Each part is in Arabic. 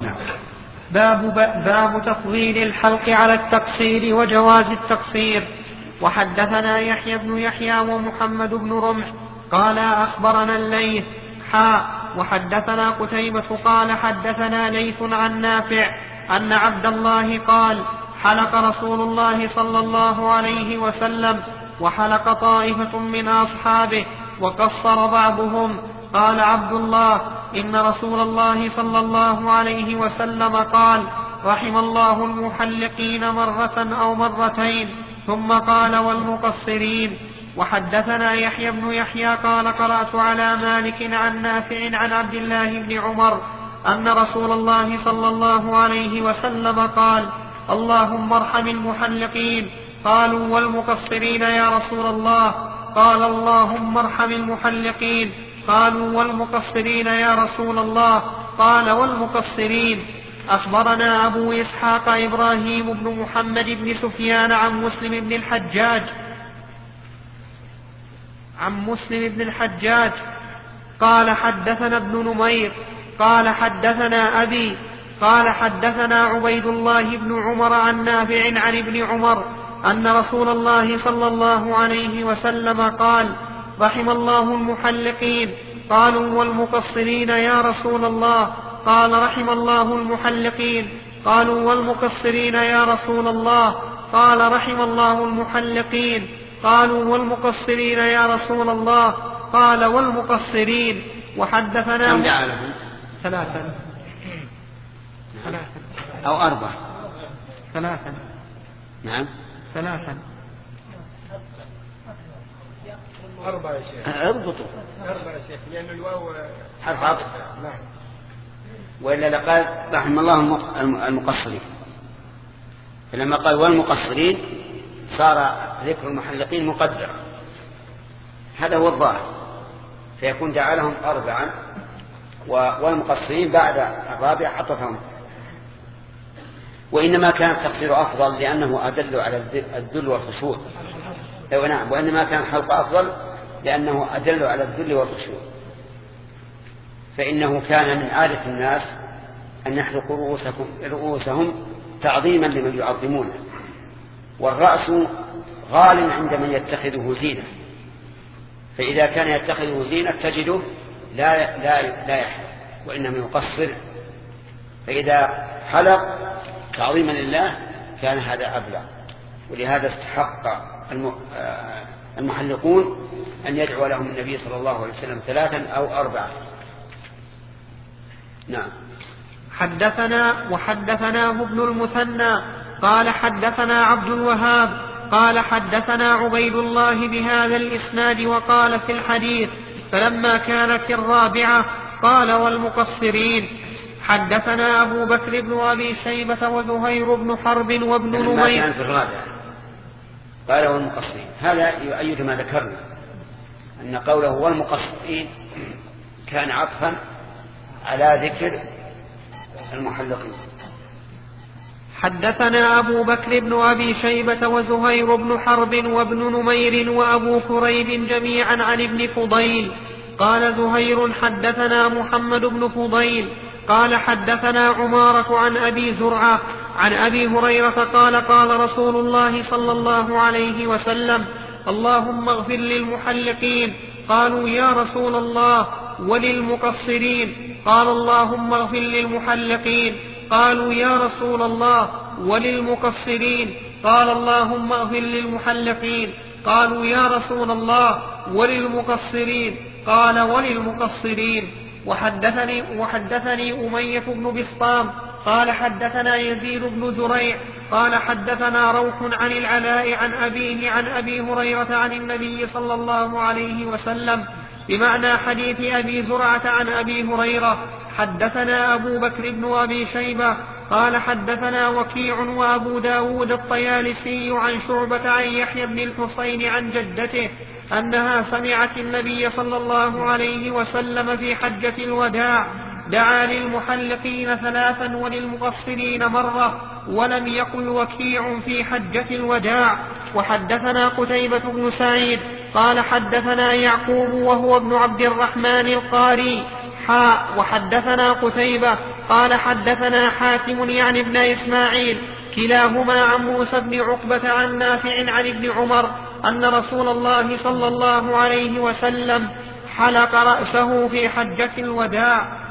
باب تفضيل الحلق على التقصير وجواز التقصير. وحدثنا يحيى بن يحيى ومحمد بن رمح قال أخبرنا الليث وحدثنا قتيبة قال حدثنا ليث عن نافع أن عبد الله قال حلق رسول الله صلى الله عليه وسلم وحلق طائفة من أصحابه وقصر بعضهم. قال عبد الله إن رسول الله صلى الله عليه وسلم قال رحم الله المحلقين مرة أو مرتين، ثم قال والمقصرين. وحدثنا يحيى بن يحيى قال قرأت على مالك عن نافع عن عبد الله بن عمر أن رسول الله صلى الله عليه وسلم قال اللهم ارحم المحلقين. قالوا والمقصرين يا رسول الله؟ قال اللهم ارحم المحلقين. قالوا والمقصرين يا رسول الله؟ قال والمقصرين. أخبرنا أبو إسحاق إبراهيم بن محمد بن سفيان عن مسلم بن الحجاج قال حدثنا ابن نمير قال حدثنا أبي قال حدثنا عبيد الله بن عمر عن نافع عن ابن عمر أن رسول الله صلى الله عليه وسلم قال رحم الله المحلقين. قالوا والمقصرين يا رسول الله؟ قال رحم الله المحلقين. قالوا والمقصرين يا رسول الله؟ قال رحم الله المحلقين. قالوا والمقصرين يا رسول الله؟ قال والمقصرين. وحدثنا ثلاثا أو أربعة. ثلاثا. نعم ثلاثا. أربعة يا شيخ. اضبطوا. أربعة يا شيخ لأن الواو حرف عطف. نعم. وإلا لقال رحم الله المقصرين، فلما قال والمقصرين صار ذكر المحلقين مقدر، هذا هو الظاهر، فيكون جعلهم أربعا والمقصرين بعد الرابع عطفهم. وإنما كان التقصير أفضل لأنه أدل على الذل والخشوع. نعم، وإنما كان الحلق أفضل لأنه أدل على الذل والخشوع، فإنه كان من عادة الناس أن يحلقوا رؤوسهم تعظيما لمن يعظمونه، والرأس غال عند من يتخذه زينة، فإذا كان يتخذه زينة تجده لا يحلق وإنما يقصر، فإذا حلق تعظيما لله كان هذا أبلغ. ولهذا استحق المحلقون أن يدعو لهم النبي صلى الله عليه وسلم ثلاثا أو أربعة. نعم. وحدثناه ابن المثنى قال حدثنا عبد الوهاب قال حدثنا عبيد الله بهذا الإسناد وقال في الحديث فلما كانت الرابعة قال والمقصرين. حدثنا أبو بكر بن أبي شيبة وزهير بن حرب وابن نمير. كانت الرابعة قال والمقصرين، هذا يؤيد ما ذكرنا أن قوله والمقصرين كان عطفا على ذكر المحلقين. حدثنا أبو بكر بن أبي شيبة وزهير بن حرب وابن نمير وأبو كريب جميعا عن ابن فضيل. قال زهير حدثنا محمد بن فضيل قال حدثنا عمارة عن أبي زرعة عن أبي هريرة قال قال رسول الله صلى الله عليه وسلم اللهم اغفر للمحلقين. قالوا يا رسول الله وللمقصرين؟ قال اللهم اغفر للمحلقين. قالوا يا رسول الله وللمقصرين؟ قال اللهم اغفر للمحلقين. قالوا يا رسول الله وللمقصرين؟ قال وللمقصرين. وحدثني أمية بن بسطام قال حدثنا يزيد بن زريع قال حدثنا روح عن العلاء عن أبيه عن أبي هريرة عن النبي صلى الله عليه وسلم بمعنى حديث أبي زرعة عن أبي هريرة. حدثنا أبو بكر بن أبي شيبة قال حدثنا وكيع وأبو داود الطيالسي عن شعبة عن يحيى بن الحصين عن جدته أنها سمعت النبي صلى الله عليه وسلم في حجة الوداع دعا للمحلقين ثلاثا وللمقصرين مرة، ولم يقل وكيع في حجة الوداع. وحدثنا قتيبة بن سعيد قال حدثنا يعقوب وهو ابن عبد الرحمن القاري وحدثنا قتيبة قال حدثنا حاتم يعني ابن إسماعيل كلاهما عن موسى بن عقبة عن نافع عن ابن عمر أن رسول الله صلى الله عليه وسلم حلق رأسه في حجة الوداع.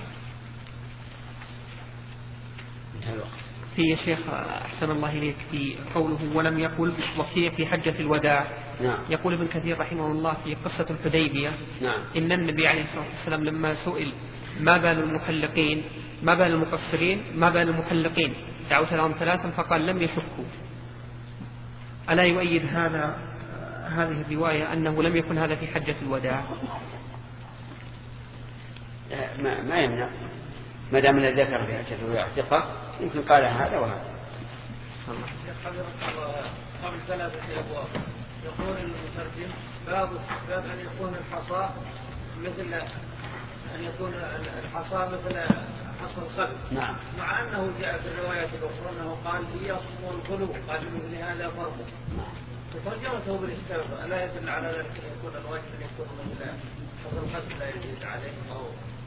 في شيخ أحسن الله إليك في قوله ولم يقل وكيع في حجة الوداع. نعم. يقول ابن كثير رحمه الله في قصة الحديبية نعم. إن النبي عليه الصلاة والسلام لما سئل ما بال المحلقين ما بال المقصرين ما بال المحلقين دعوت لهم ثلاثا فقال لم يشكوا. ألا يؤيد هذه الرواية أنه لم يكن هذا في حجة الوداع؟ ما يمنع ما دام الذي ذكر في حجة الوداع ثقة يمكن قال هذا وهذا. قبل 3 أبواب يقول المترجم باب استحباب أن يكون الحصى مثل حصى الخلق. نعم. مع أنه جاء في الروايات الأخرى أنه قال يصم القلوب قال مثل هذا فرضه. فترجمته بالاستحباب ألا يدل على ذلك أن يكون الواجب أن يكون مثل حصى الخلق لا يزيد عليه أو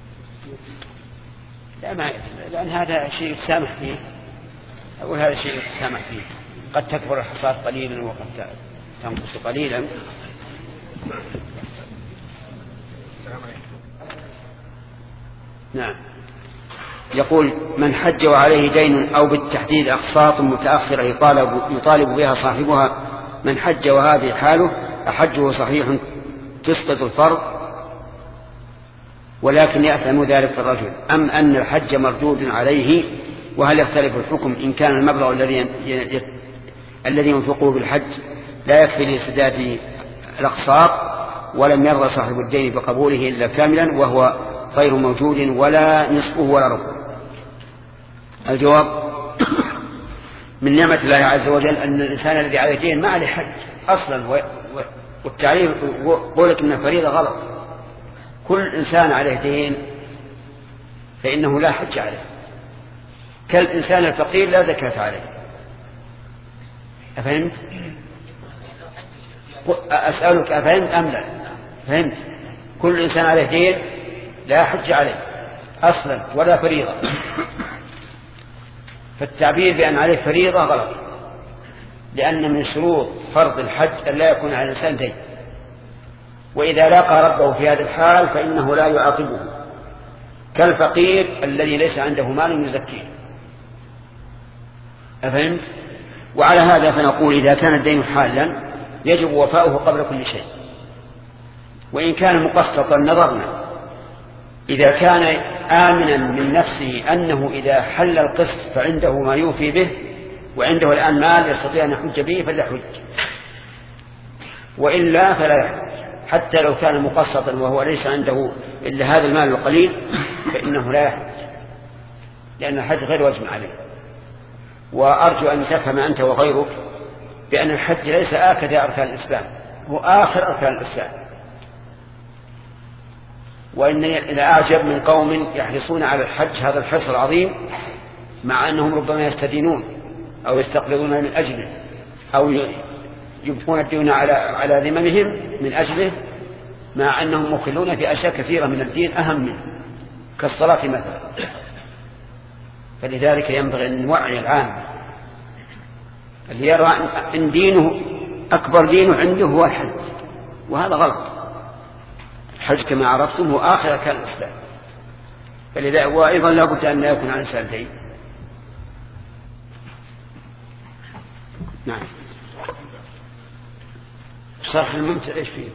لا ما لأن هذا شيء يتسامح فيه أقول هذا شيء يتسامح فيه قد تكبر الحصاة قليلا وقد تنقص قليلا. نعم. يقول من حج وعليه دين أو بالتحديد أقساط متأخرة يطالب بها صاحبها من حج وهذه حاله أحجه صحيح تسقط الفرض ولكن يأثم ذلك الرجل أم أن الحج مردود عليه؟ وهل يختلف الحكم إن كان المبلغ الذي ينفقه بالحج لا يكفي لسداد الأقساط ولم يرضى صاحب الدين بقبوله إلا كاملا وهو غير موجود ولا نصفه ولا ربعه؟ الجواب من نعمة الله عز وجل أن الإنسان الذي عليه دين ما عليه حج أصلا والتعريف قولك إن فريضة غلط. كل إنسان عليه دين فإنه لا حج عليه كالإنسان الفقير لا زكاة عليه. أفهمت؟ أسألك أفهمت أم لا؟ فهمت. كل إنسان عليه دين لا حج عليه أصلا ولا فريضة. فالتعبير بأن عليه فريضة غلط لأن من شروط فرض الحج أن لا يكون على الإنسان دين وإذا لاقى ربه في هذا الحال فإنه لا يعاقبه كالفقير الذي ليس عنده مال يزكيه. أفهمت؟ وعلى هذا فنقول إذا كان الدين حالا يجب وفاؤه قبل كل شيء وإن كان مقسطا نظرنا إذا كان آمنا من نفسه أنه إذا حل القسط فعنده ما يوفي به وعنده الآن مال يستطيع أن يحج به فليحج وإلا فلا يحج حتى لو كان مقسطا وهو ليس عنده إلا هذا المال القليل فإنه لا يحج لأن الحج غير واجب عليه. وأرجو أن تفهم أنت وغيرك بأن الحج ليس آكد أركان الإسلام هو آخر أركان الإسلام. وإنني إذا أعجب من قوم يحرصون على الحج هذا الحرص العظيم مع أنهم ربما يستدينون أو يستقرضون من أجله أو يبقون الدين على ذممهم من أجله مع أنهم مخلون في أشياء كثيرة من الدين أهم منه كالصلاة مثلا. فلذلك ينبغي أن نوعي العام اللي يرى أن دينه أكبر دينه عنده هو الحج وهذا غلط. الحج كما عرفتم هو آخر أركان الإسلام فلذا وأيضا لا بد أن لا يكون عن إنسان دين. نعم. شرح الممتع إيش فيه؟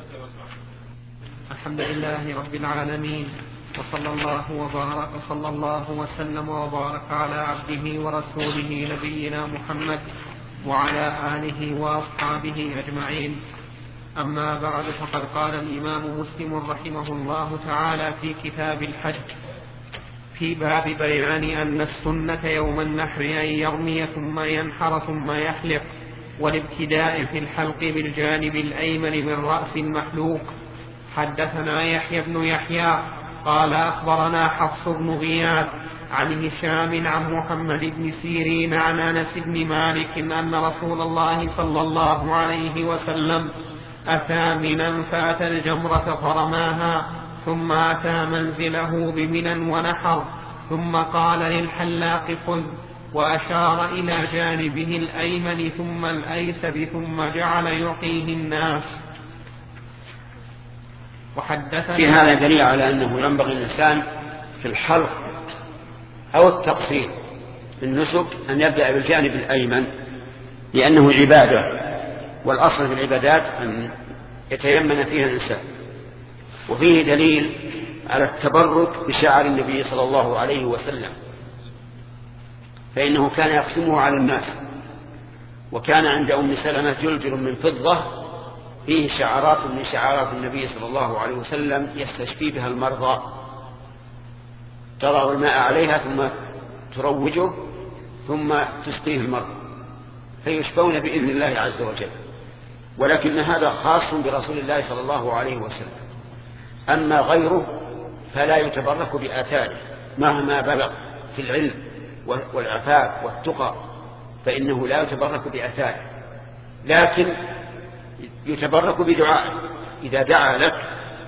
الحمد لله رب العالمين وصلى الله وسلم وبارك على عبده ورسوله نبينا محمد وعلى آله وأصحابه أجمعين. أما بعد فقد قال الإمام مسلم رحمه الله تعالى في كتاب الحج في باب بيان أن السنة يوم النحر أن يرمي ثم ينحر ثم يحلق والابتداء في الحلق بالجانب الأيمن من رأس المحلوق. حدثنا يحيى بن يحيى قال أخبرنا حفص بن غياث عن هشام عن محمد بن سيرين عن أنس بن مالك أن رسول الله صلى الله عليه وسلم أتى منا فأتى الجمرة فرماها ثم أتى منزله بمنى ونحر، ثم قال للحلاق خذ، وأشار إلى جانبه الأيمن ثم الأيسر، ثم جعل يعطيه الناس. في هذا دليل على أنه ينبغي الإنسان في الحلق أو التقصير في النسك أن يبدأ بالجانب الأيمن، لأنه عبادة، والأصل في العبادات أن يتيمن فيها الإنسان. وفيه دليل على التبرك بشعر النبي صلى الله عليه وسلم، فإنه كان يقسمه على الناس، وكان عند أم سلمة جلجل من فضة فيه شعرات من شعارات النبي صلى الله عليه وسلم يستشفي بها المرضى، تضع الماء عليها ثم تروجه ثم تسقيه المرضى فيشفون بإذن الله عز وجل. ولكن هذا خاص برسول الله صلى الله عليه وسلم، أما غيره فلا يتبرك بآثاره مهما بلغ في العلم والعفاف والتقى، فإنه لا يتبرك بآثاره، لكن يتبرك بدعائه. إذا دعا لك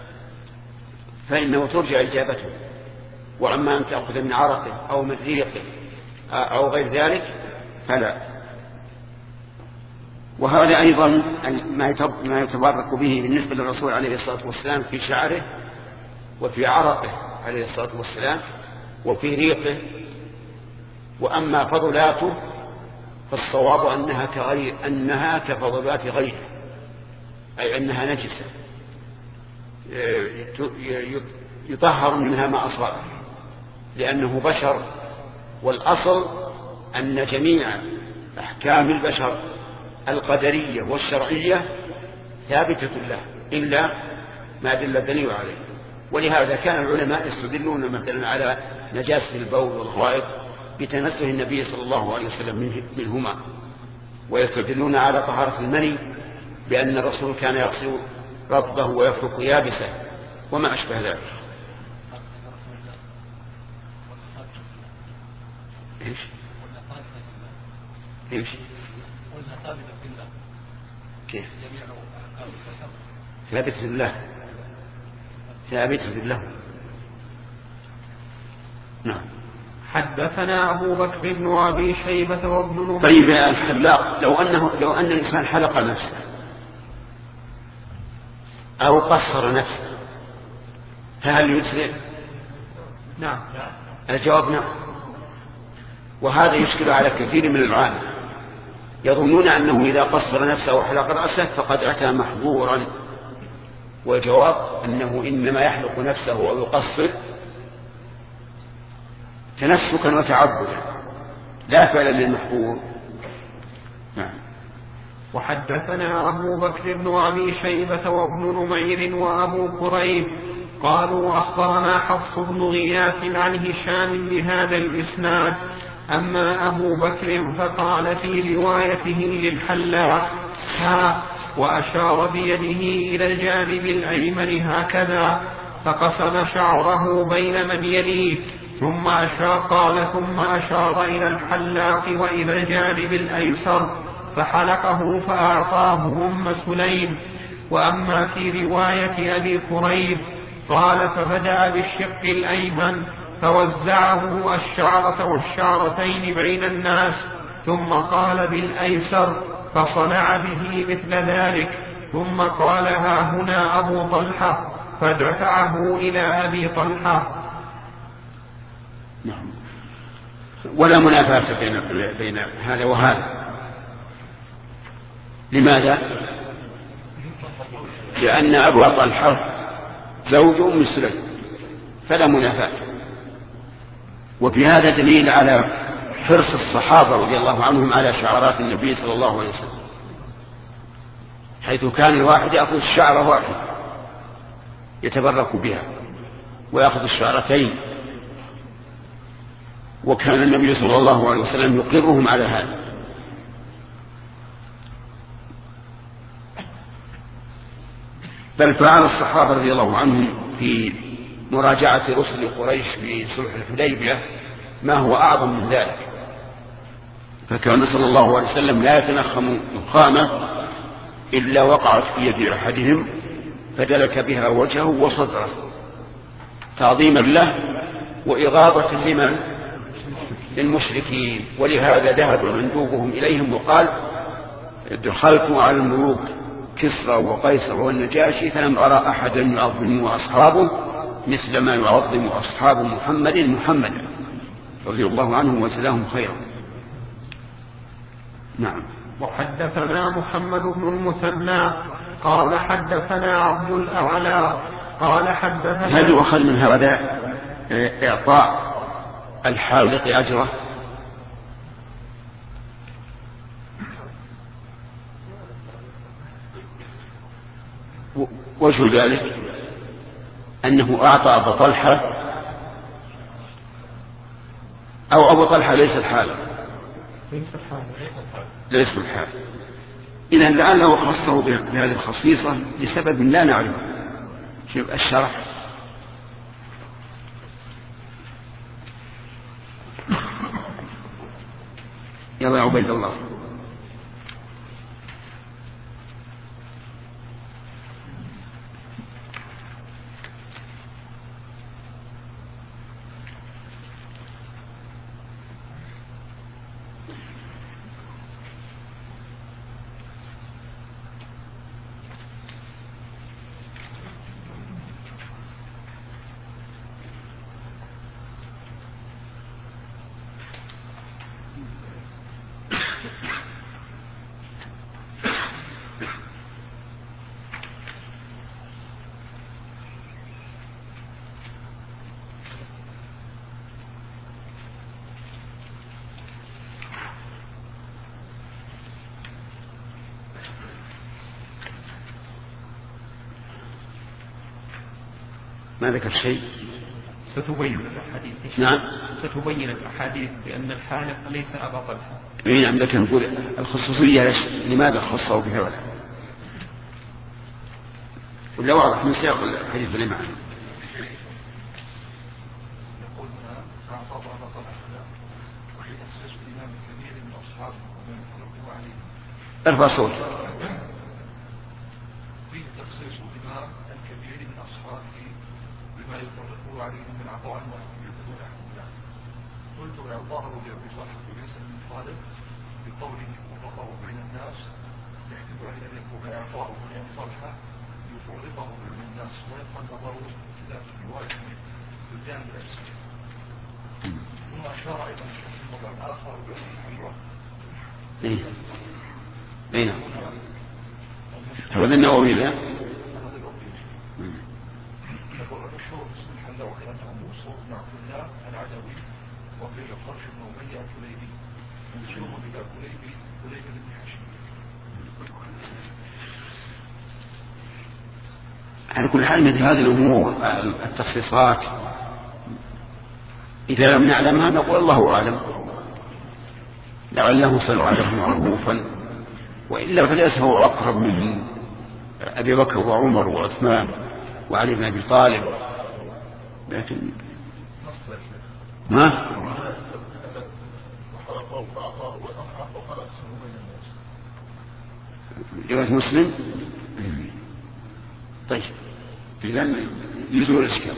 فإنه ترجع إجابته، وأما أن تأخذ من عرقه أو من ريقه أو غير ذلك فلا. وهذا أيضا ما يتبرك به بالنسبة للرسول عليه الصلاة والسلام في شعره وفي عرقه عليه الصلاة والسلام وفي ريقه. وأما فضلاته فالصواب أنها كفضلات غيره، أي أنها نجسة يطهر منها ما أصاب، لأنه بشر، والأصل أن جميع أحكام البشر القدرية والشرعية ثابتة له إلا ما دل الدليل عليه. ولهذا كان العلماء يستدلون مثلا على نجاسة البول والغائط بتنزه النبي صلى الله عليه وسلم منهما، ويستدلون على طهارة المني بأن الرسول كان يغسل رطبه ويفرك يابسه وما أشبه ذلك. إيش؟ كيف؟ ثابت في الله، ثابت في الله. نعم. حدثنا أبو بكر بن أبي شيبة وابن نمير. طيب يا الحلاق، لو أن الإنسان حلق نفسه أو قصر نفسه فهل يجزئ؟ نعم. الجواب نعم. وهذا يشكل على كثير من العامة، يظنون أنه إذا قصر نفسه وحلق رأسه فقد أتى محظورا، والجواب أنه إنما يحلق نفسه أو يقصر تنسكا وتعبدا لا فعلا للمحظور. نعم. وحدثنا أبو بكر بن أبي شيبة وابن نمير وأبو كريب قالوا أخبرنا حفص بن غياث عن هشام بهذا الإسناد. أما أبو بكر فقال في روايته للحلاق وأشار بيده إلى الجانب الأيمن هكذا، فقسم شعره بين من يليه، ثم أشار إلى الحلاق وإلى الجانب الأيسر فحلقه فأعطاه أم سليم. وأما في رواية أبي كريب قال فبدأ بالشق الأيمن فوزعه الشعرة والشعرتين بين الناس، ثم قال بالأيسر فصنع به مثل ذلك، ثم قال ها هنا أبو طلحة، فدفعه إلى أبي طلحة. نعم. ولا منافاة بين هذا وهذا. لماذا؟ لأن أبو طلحة زوج أم سليم فلا منافاة. وفي هذا دليل على حرص الصحابة رضي الله عنهم على شعارات النبي صلى الله عليه وسلم، حيث كان الواحد يأخذ الشعرة واحدة يتبرك بها ويأخذ الشعرتين، وكان النبي صلى الله عليه وسلم يقرهم على هذا. بل فعل الصحابة رضي الله عنهم في مراجعة رسل قريش في صلح الحديبية ما هو أعظم من ذلك، فكان صلى الله عليه وسلم لا يتنخم نخامة إلا وقعت في يد أحدهم فدلك بها وجهه وصدره تعظيما له وإغاظة لمن؟ للمشركين. ولهذا ذهب مندوبهم إليهم وقال دخلت على الملوك كسرى وقيصر والنجاشي فلم أرى أحدا يعظم أصحابه مثل ما يعظم أصحاب محمدا رضي الله عنهم وجزاهم خيرا. نعم. وحدثنا محمد بن المثنى قال حدثنا عبد الأعلى قال حدثنا. هل يؤخذ من هذا إعطاء الحالق أجره؟ وجه ذلك أنه أعطى أبو طلحة أو أبو طلحة ليس الحالق ليس الحالق. إذن لعله خصه بهذه الخصيصة لسبب لا نعلم. شوف الشرح. يلا يا عبيد الله. ما ذكر شيء. ستبين الأحاديث. نعم. ستبين الأحاديث بأن الحالق ليس أبا طلحة. نعم. لكن نقول الخصوصية لماذا خصه بهذا؟ ولا واضح من سياق الحديث اللي معنا. ارفع صوت. قلت وإعطاه لأبي صالح وليس من طالب بقوله وفرقه بين الناس يحتمل عليه أن يكون إعطاؤه لأبي صالح يفرقه بين الناس ويبقى النظر اختلاف الرواية في الجانب الأيسر. ثم أشار أيضا في الموضع الآخر بالحجرة. نعم. هذا النووي لا؟ المشهور باسم الحلة وخلافه موصول مع عبد الله العدوي وقيل الخرش بن أمية الكليبي منسوب إلى كليبي بن حشيم. على كل حال مثل هذه الأمور التخصيصات إذا لم نعلمها نقول الله أعلم لعله سنعرف معروفا وإلا فليس هو أقرب من أبي بكر وعمر وعثمان وعلي بن أبي طالب. لكن ما رواية مسلم. طيب إذن يزول الإشكال.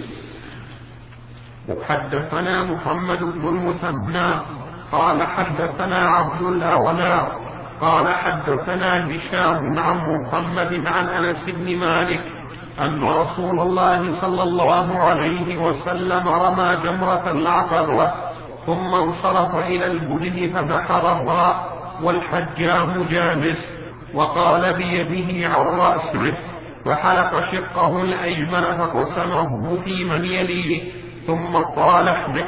حدثنا محمد بن المثنى قال حدثنا عبد الأعلى قال حدثنا هشام عن محمد عن أنس بن مالك أن رسول الله صلى الله عليه وسلم رمى جمرة العقبة ثم انصرف إلى البدن فبحرها والحجام جالس وقال بيده عن رأسه فحلق شقه الأيمن فقسمه في من يليه ثم قال احلق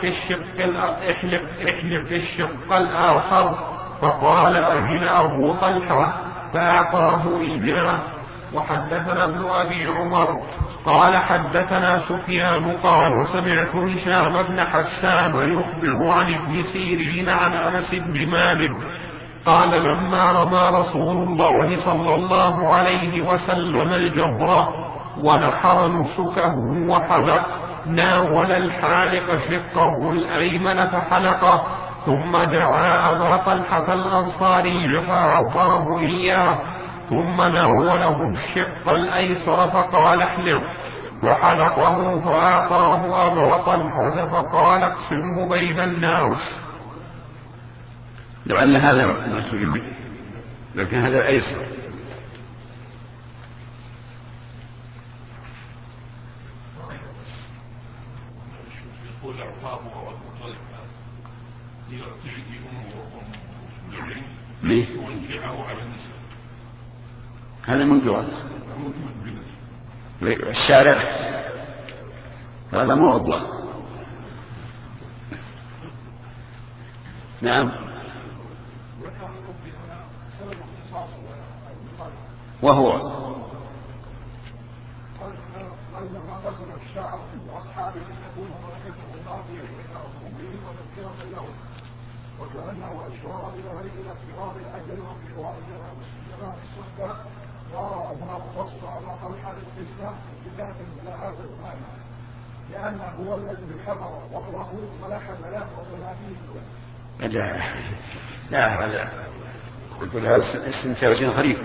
الشق الآخر فقال أهل أبو طلحة فأعطاه إياه. وحدثنا ابن أبي عمر قال حدثنا سفيان قال سمعت هشام بن حسان يخبر عن ابن سيرين عن أنس بن مالك قال لما رمى رسول الله صلى الله عليه وسلم الجمرة ونحر نسكه وحلق ناول الحالق شقه الأيمن فحلقه ثم دعا أبا طلحة الأنصاري فأعطاه إياه ثم ناوله الشق الأيسر فقال احلق فحلقه فأعطاه أبو طلحة فقال اقسمه بين الناس. لعل هذا المسؤول به، لكن هذا أيسر. ليه؟ هذا من جوال الشارع، هذا مو أضواء. نعم. وهو وكأنه أشار إلى غير اعتبار الأجل وانتظار جماعة الصحبة ورأى أنه خص على طلحة الإسلام بذات لا هذا المعنى لأنه هو الذي حضر وهو ملح ملاك وظلامين. لا هذا يقول هذا استنتاج غريب.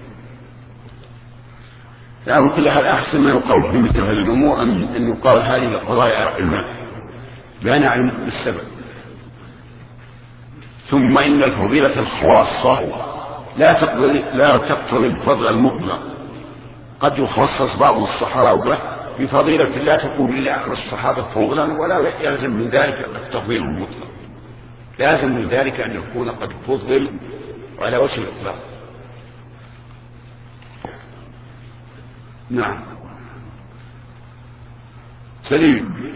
لا كل هذا أحسن ما يقال في مثل هذه الأمور أن يقال هذه القضايا علما لا نعلم بالسبب. ثم إن الفضيلة الخاصة لا تقتضي الفضل المطلق. قد يخصص بعض الصحابة بفضيلة لا تكون إلا أحد الصحابة فضلا ولا يلزم من ذلك التفضيل المطلق، لازم من ذلك أن يكون قد فضل على وجه الإطلاق. نعم. سليم.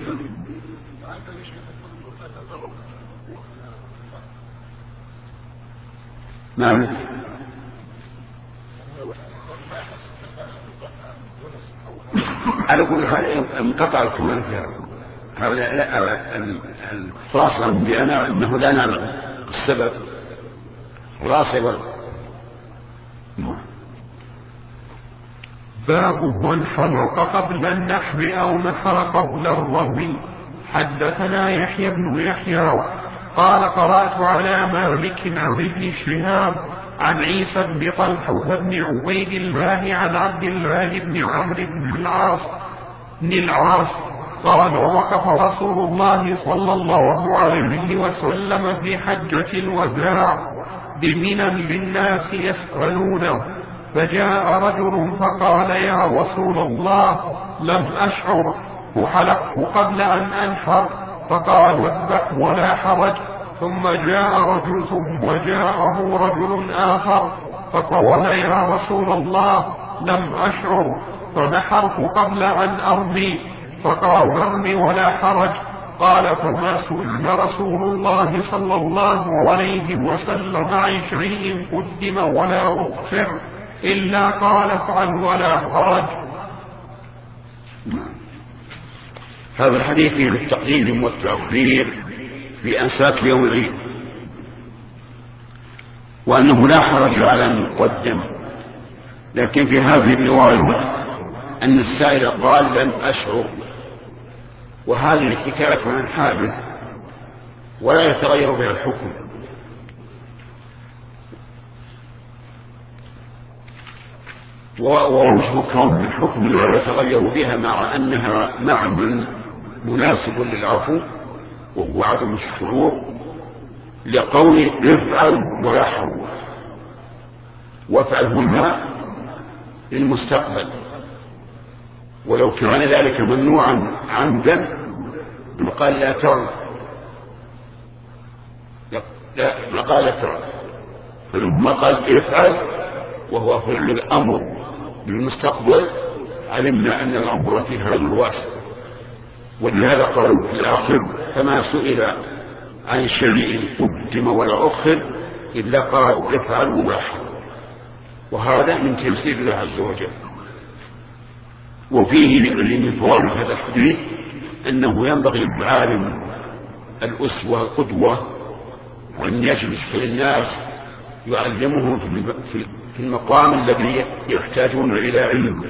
نعم. على كل حال انقطع الكلام في هذا. الخلاصة بأنا أنه لا نعلم السبب خلاصة. باب من حلق قبل النحب أو نحر قبل الرهن. حدثنا يحيى بن يحيى قال قرأت على مالك عن ابن شهاب عن عيسى بن طلحة بن عبيد الله عن عبد الله بن عمرو بن العاص قال وقف رسول الله صلى الله عليه وسلم في حجة الوداع بمنى للناس يسألونه، فجاء رجل فقال يا رسول الله لم أشعر وحلقت قبل أن أنحر، فقال واذبح ولا حرج. ثم جاءه رجل آخر فقال يا رسول الله لم أشعر فنحرت قبل أن أرمي، فقال ارمي ولا حرج. قال فما سئل رسول الله صلى الله عليه وسلم عن شيء قدم ولا أخر إلا قال افعل ولا حرج. هذا الحديث فيه التقديم والتأخير في أنساك يوم العيد، وأنه لا حرج على أن يقدم. لكن في هذه الرواية أن السائل قال لم أشعر، وهذه الحكاية عن حادث ولا يتغير بها الحكم. ووجه كون الحكم لا يتغير بها مع أنها معنى مناسب للعفو وهو عدم الشعور، لقول افعل ولا حرج، وافعل هنا للمستقبل، ولو كان ذلك ممنوعا عمدا قال لا ترى، لا قال لا ترى، فلما قال افعل وهو فعل الأمر بالمستقبل علمنا أن الأمر في هذا الواسع. ولهذا قالوا في الآخر فما سئل عن شيء قدم ولا أخر إلا قال افعل ولا حرج، وهذا من تيسير الله عز وجل. وفيه من فوائد هذا الحديث أنه ينبغي العالم الأسوة القدوة وأن يجلس في الناس يعلمهم في المقام الذي يحتاجون إلى علم،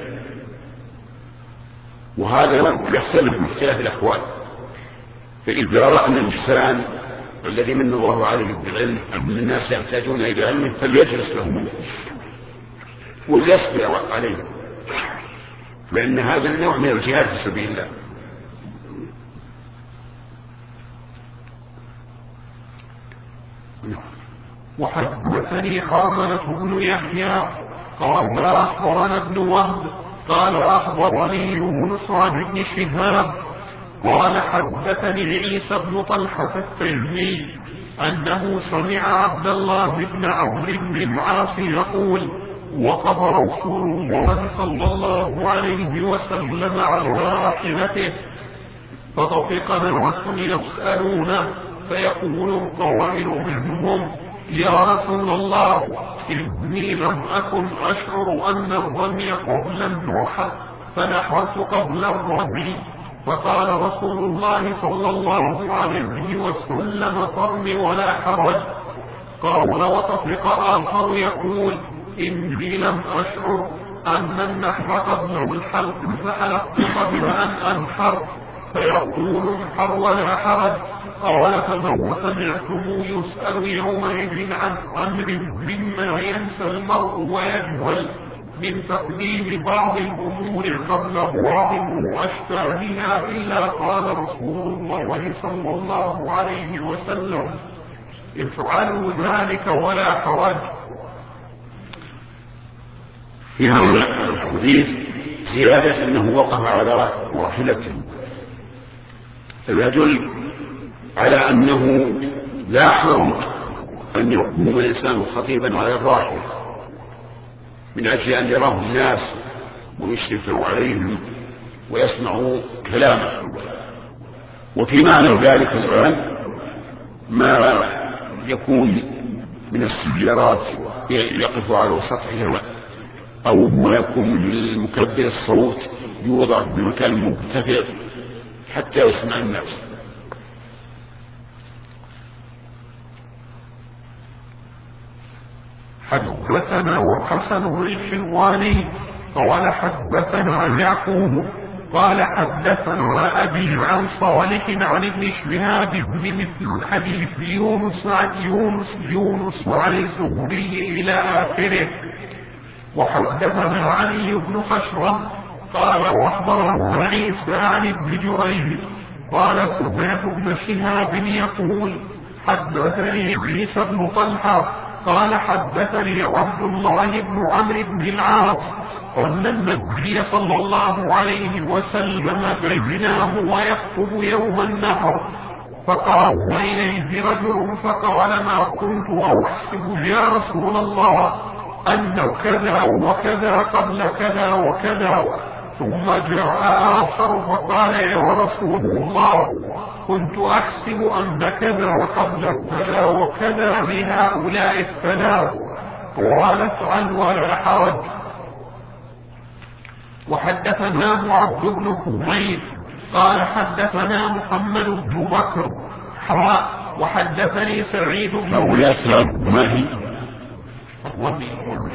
وهذا يختلف باختلاف الأحوال. فإذا رأى أن الإنسان الذي من الله عليه بالعلم أن الناس يحتاجون إلى علم فليجلس لهم وليصبر عليهم، لأن هذا النوع من الجهاد في سبيل الله. وحدثني حرملة بن يحيى قال أخبرنا ابن وهب قال أخبرني يونس عن ابن شهاب قال حدثني عيسى بن طلحة التيمي أنه سمع عبد الله بن عمرو بن العاص يقول وقف رسول الله صلى الله عليه وسلم على راحلته فطفق الناس يسألونه فيقول القائل منهم يا رسول الله إني لم أكن أشعر أن الرمي قبل النحر فنحرت قبل الرمي فقال رسول الله صلى الله عليه وسلم فرم ولا حرج. قال وطفق آخر يقول إني لم أشعر أن النحر قبل الحلق فحلقت قبل أن أنحر فيقول انحر ولا حرج. قال فمن سمعته يسأل يومئذ عن أمر مما ينسى المرء ويجهل من تقديم بعض الأمور قبل بعض وأشباهها إلا قال رسول الله صلى الله عليه وسلم افعلوا ذلك ولا حرج. في هذا الحديث زيادة أنه وقف على راحلته فيدل على أنه لا حرم أن يقوم الإنسان خطيبا على الراحل من أجل أن يراه الناس ويشرفوا عليهم ويسمعوا كلامه. وفي معنى ذلك الآن ما يكون من السيارات يقف على سطحها أو ما يكون من مكبر الصوت يوضع بمكان مرتفع حتى يسمع الناس. حدثنا وحسن بن الحلواني قال حدثنا يعقوب قال حدثنا أبي عن صالح عن ابن شهاب بمثل حديث يونس عن الزهري إلى آخره. وحدثنا علي بن خشرم قال واخبرنا عيسى عن ابن جريج قال سمعت ابن شهاب يقول حدثني عيسى بن طلحة قال حدثني عبد الله بن عمرو بن العاص أن النبي صلى الله عليه وسلم بيناه ويخطب يوم النحر فقام إليه رجل فقال ما كنت أحسب يا رسول الله أن كذا وكذا قبل كذا وكذا. ثم جاء آخر فقال يا رسول الله كنت أحسب أن كذا قبل كذا وكذا بهؤلاء الثلاث. قال افعل ولا حرج. وحدثناه عبد بن حميد قال حدثنا محمد بن بكر وحدثني سعيد بن الرمي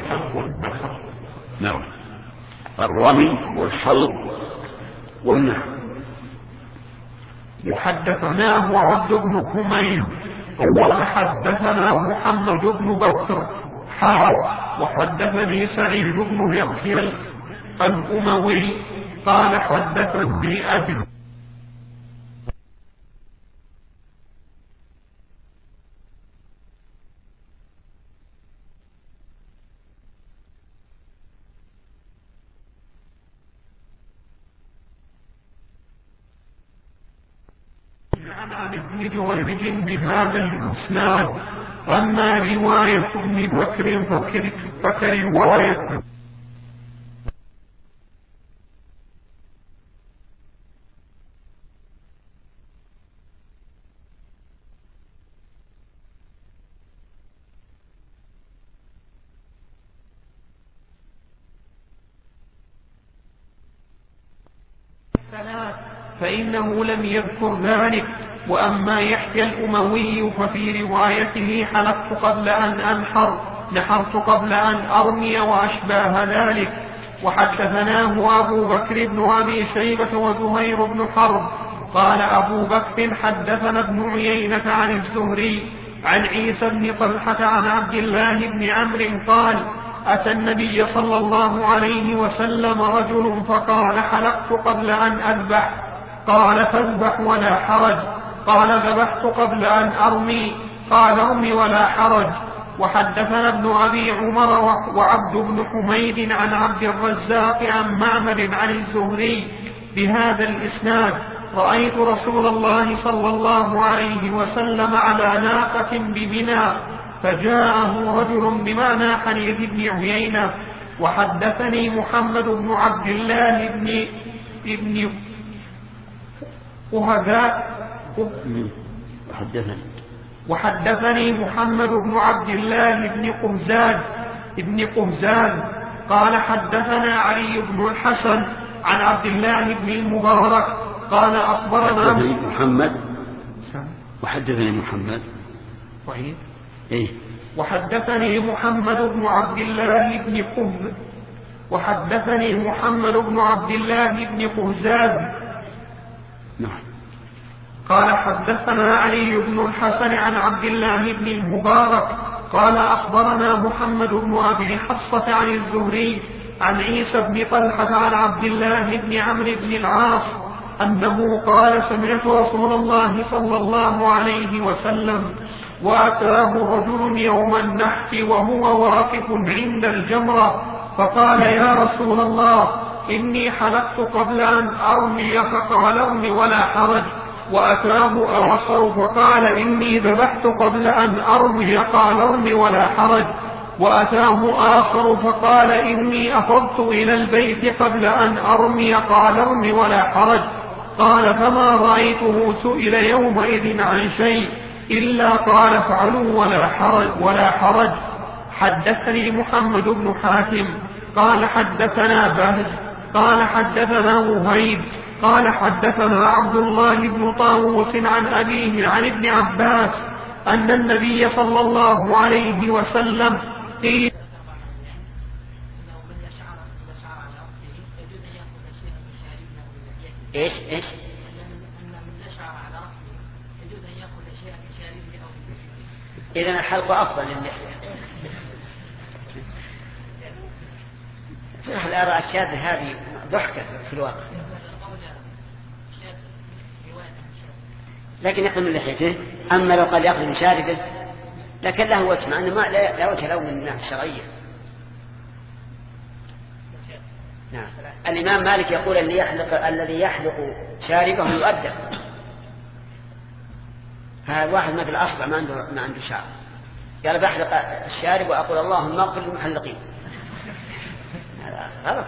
نعم الرمي والحلق والنحر. وحدثناه عبد بن حميد وحدثنا محمد بن بكر وحدثني سعيد بن يحيى الأموي قال حدثني أبي عن ابن جريج بهذا الإسناد. أما رواية ابن بكر فكرواية فإنه لم يذكر ذلك. وأما يحيى الأموي ففي روايته حلقت قبل أن أنحر نحرت قبل أن أرمي وأشباه ذلك. وحدثناه أبو بكر بن أبي شيبة وزهير بن حرب قال أبو بكر حدثنا ابن عيينة عن الزهري عن عيسى بن طلحة عن عبد الله بن عمرو قال أتى النبي صلى الله عليه وسلم رجل فقال حلقت قبل أن أذبح. قال فاذبح ولا حرج. قال ذبحت قبل أن أرمي. قال ارمي ولا حرج. وحدثنا ابن أبي عمر وعبد بن حميد عن عبد الرزاق عن معمر عن الزهري بهذا الإسناد: رأيت رسول الله صلى الله عليه وسلم على ناقة بمنى فجاءه رجل بمعنى حديث ابن عيينة. وحدثني محمد بن عبد الله ابن وحدثني محمد بن عبد الله بن قهزاد قال حدثنا علي بن الحسن عن عبد الله بن المبارك قال أخبرنا وحدثني محمد وحدثني محمد بن عبد الله بن قهزاد وحدثني محمد بن عبد الله بن قهزاد قال حدثنا علي بن الحسن عن عبد الله بن المبارك قال أخبرنا محمد بن أبي حفصة عن الزهري عن عيسى بن طلحة عن عبد الله بن عمرو بن العاص أنه قال: سمعت رسول الله صلى الله عليه وسلم وأتاه رجل يوم النحر وهو واقف عند الجمرة فقال: يا رسول الله إني حلقت قبل أن أرمي. فقال: ارم ولا حرج. وأتاه آخر فقال: إني ذبحت قبل أن أرمي. قال: ارم ولا حرج. وأتاه آخر فقال: إني أفضت إلى البيت قبل أن أرمي. قال: ارم ولا حرج. قال: فما رأيته سئل يومئذ عن شيء إلا قال: افعلوا ولا حرج. حدثني محمد بن حاتم قال حدثنا بهز قال حدثنا وهيب قال حدثنا عبد الله بن طاووس عن أبيه عن ابن عباس أن النبي صلى الله عليه وسلم قيل: إيش إذن الحلق أفضل للحية. الآراء الشاذة هذه ضحكة في الواقع، لكن يقدم من لحيته. أما لو قال يقدم شاربه لكن له وجه، مع أنه لا وجه له من الناحية الشرعية. نعم. الإمام مالك يقول الذي يحلق شاربه يؤدب. هذا واحد مثل أصبع ما عنده شعر قال بحلق الشارب وأقول اللهم اغفر للمحلقين. هذا غلط.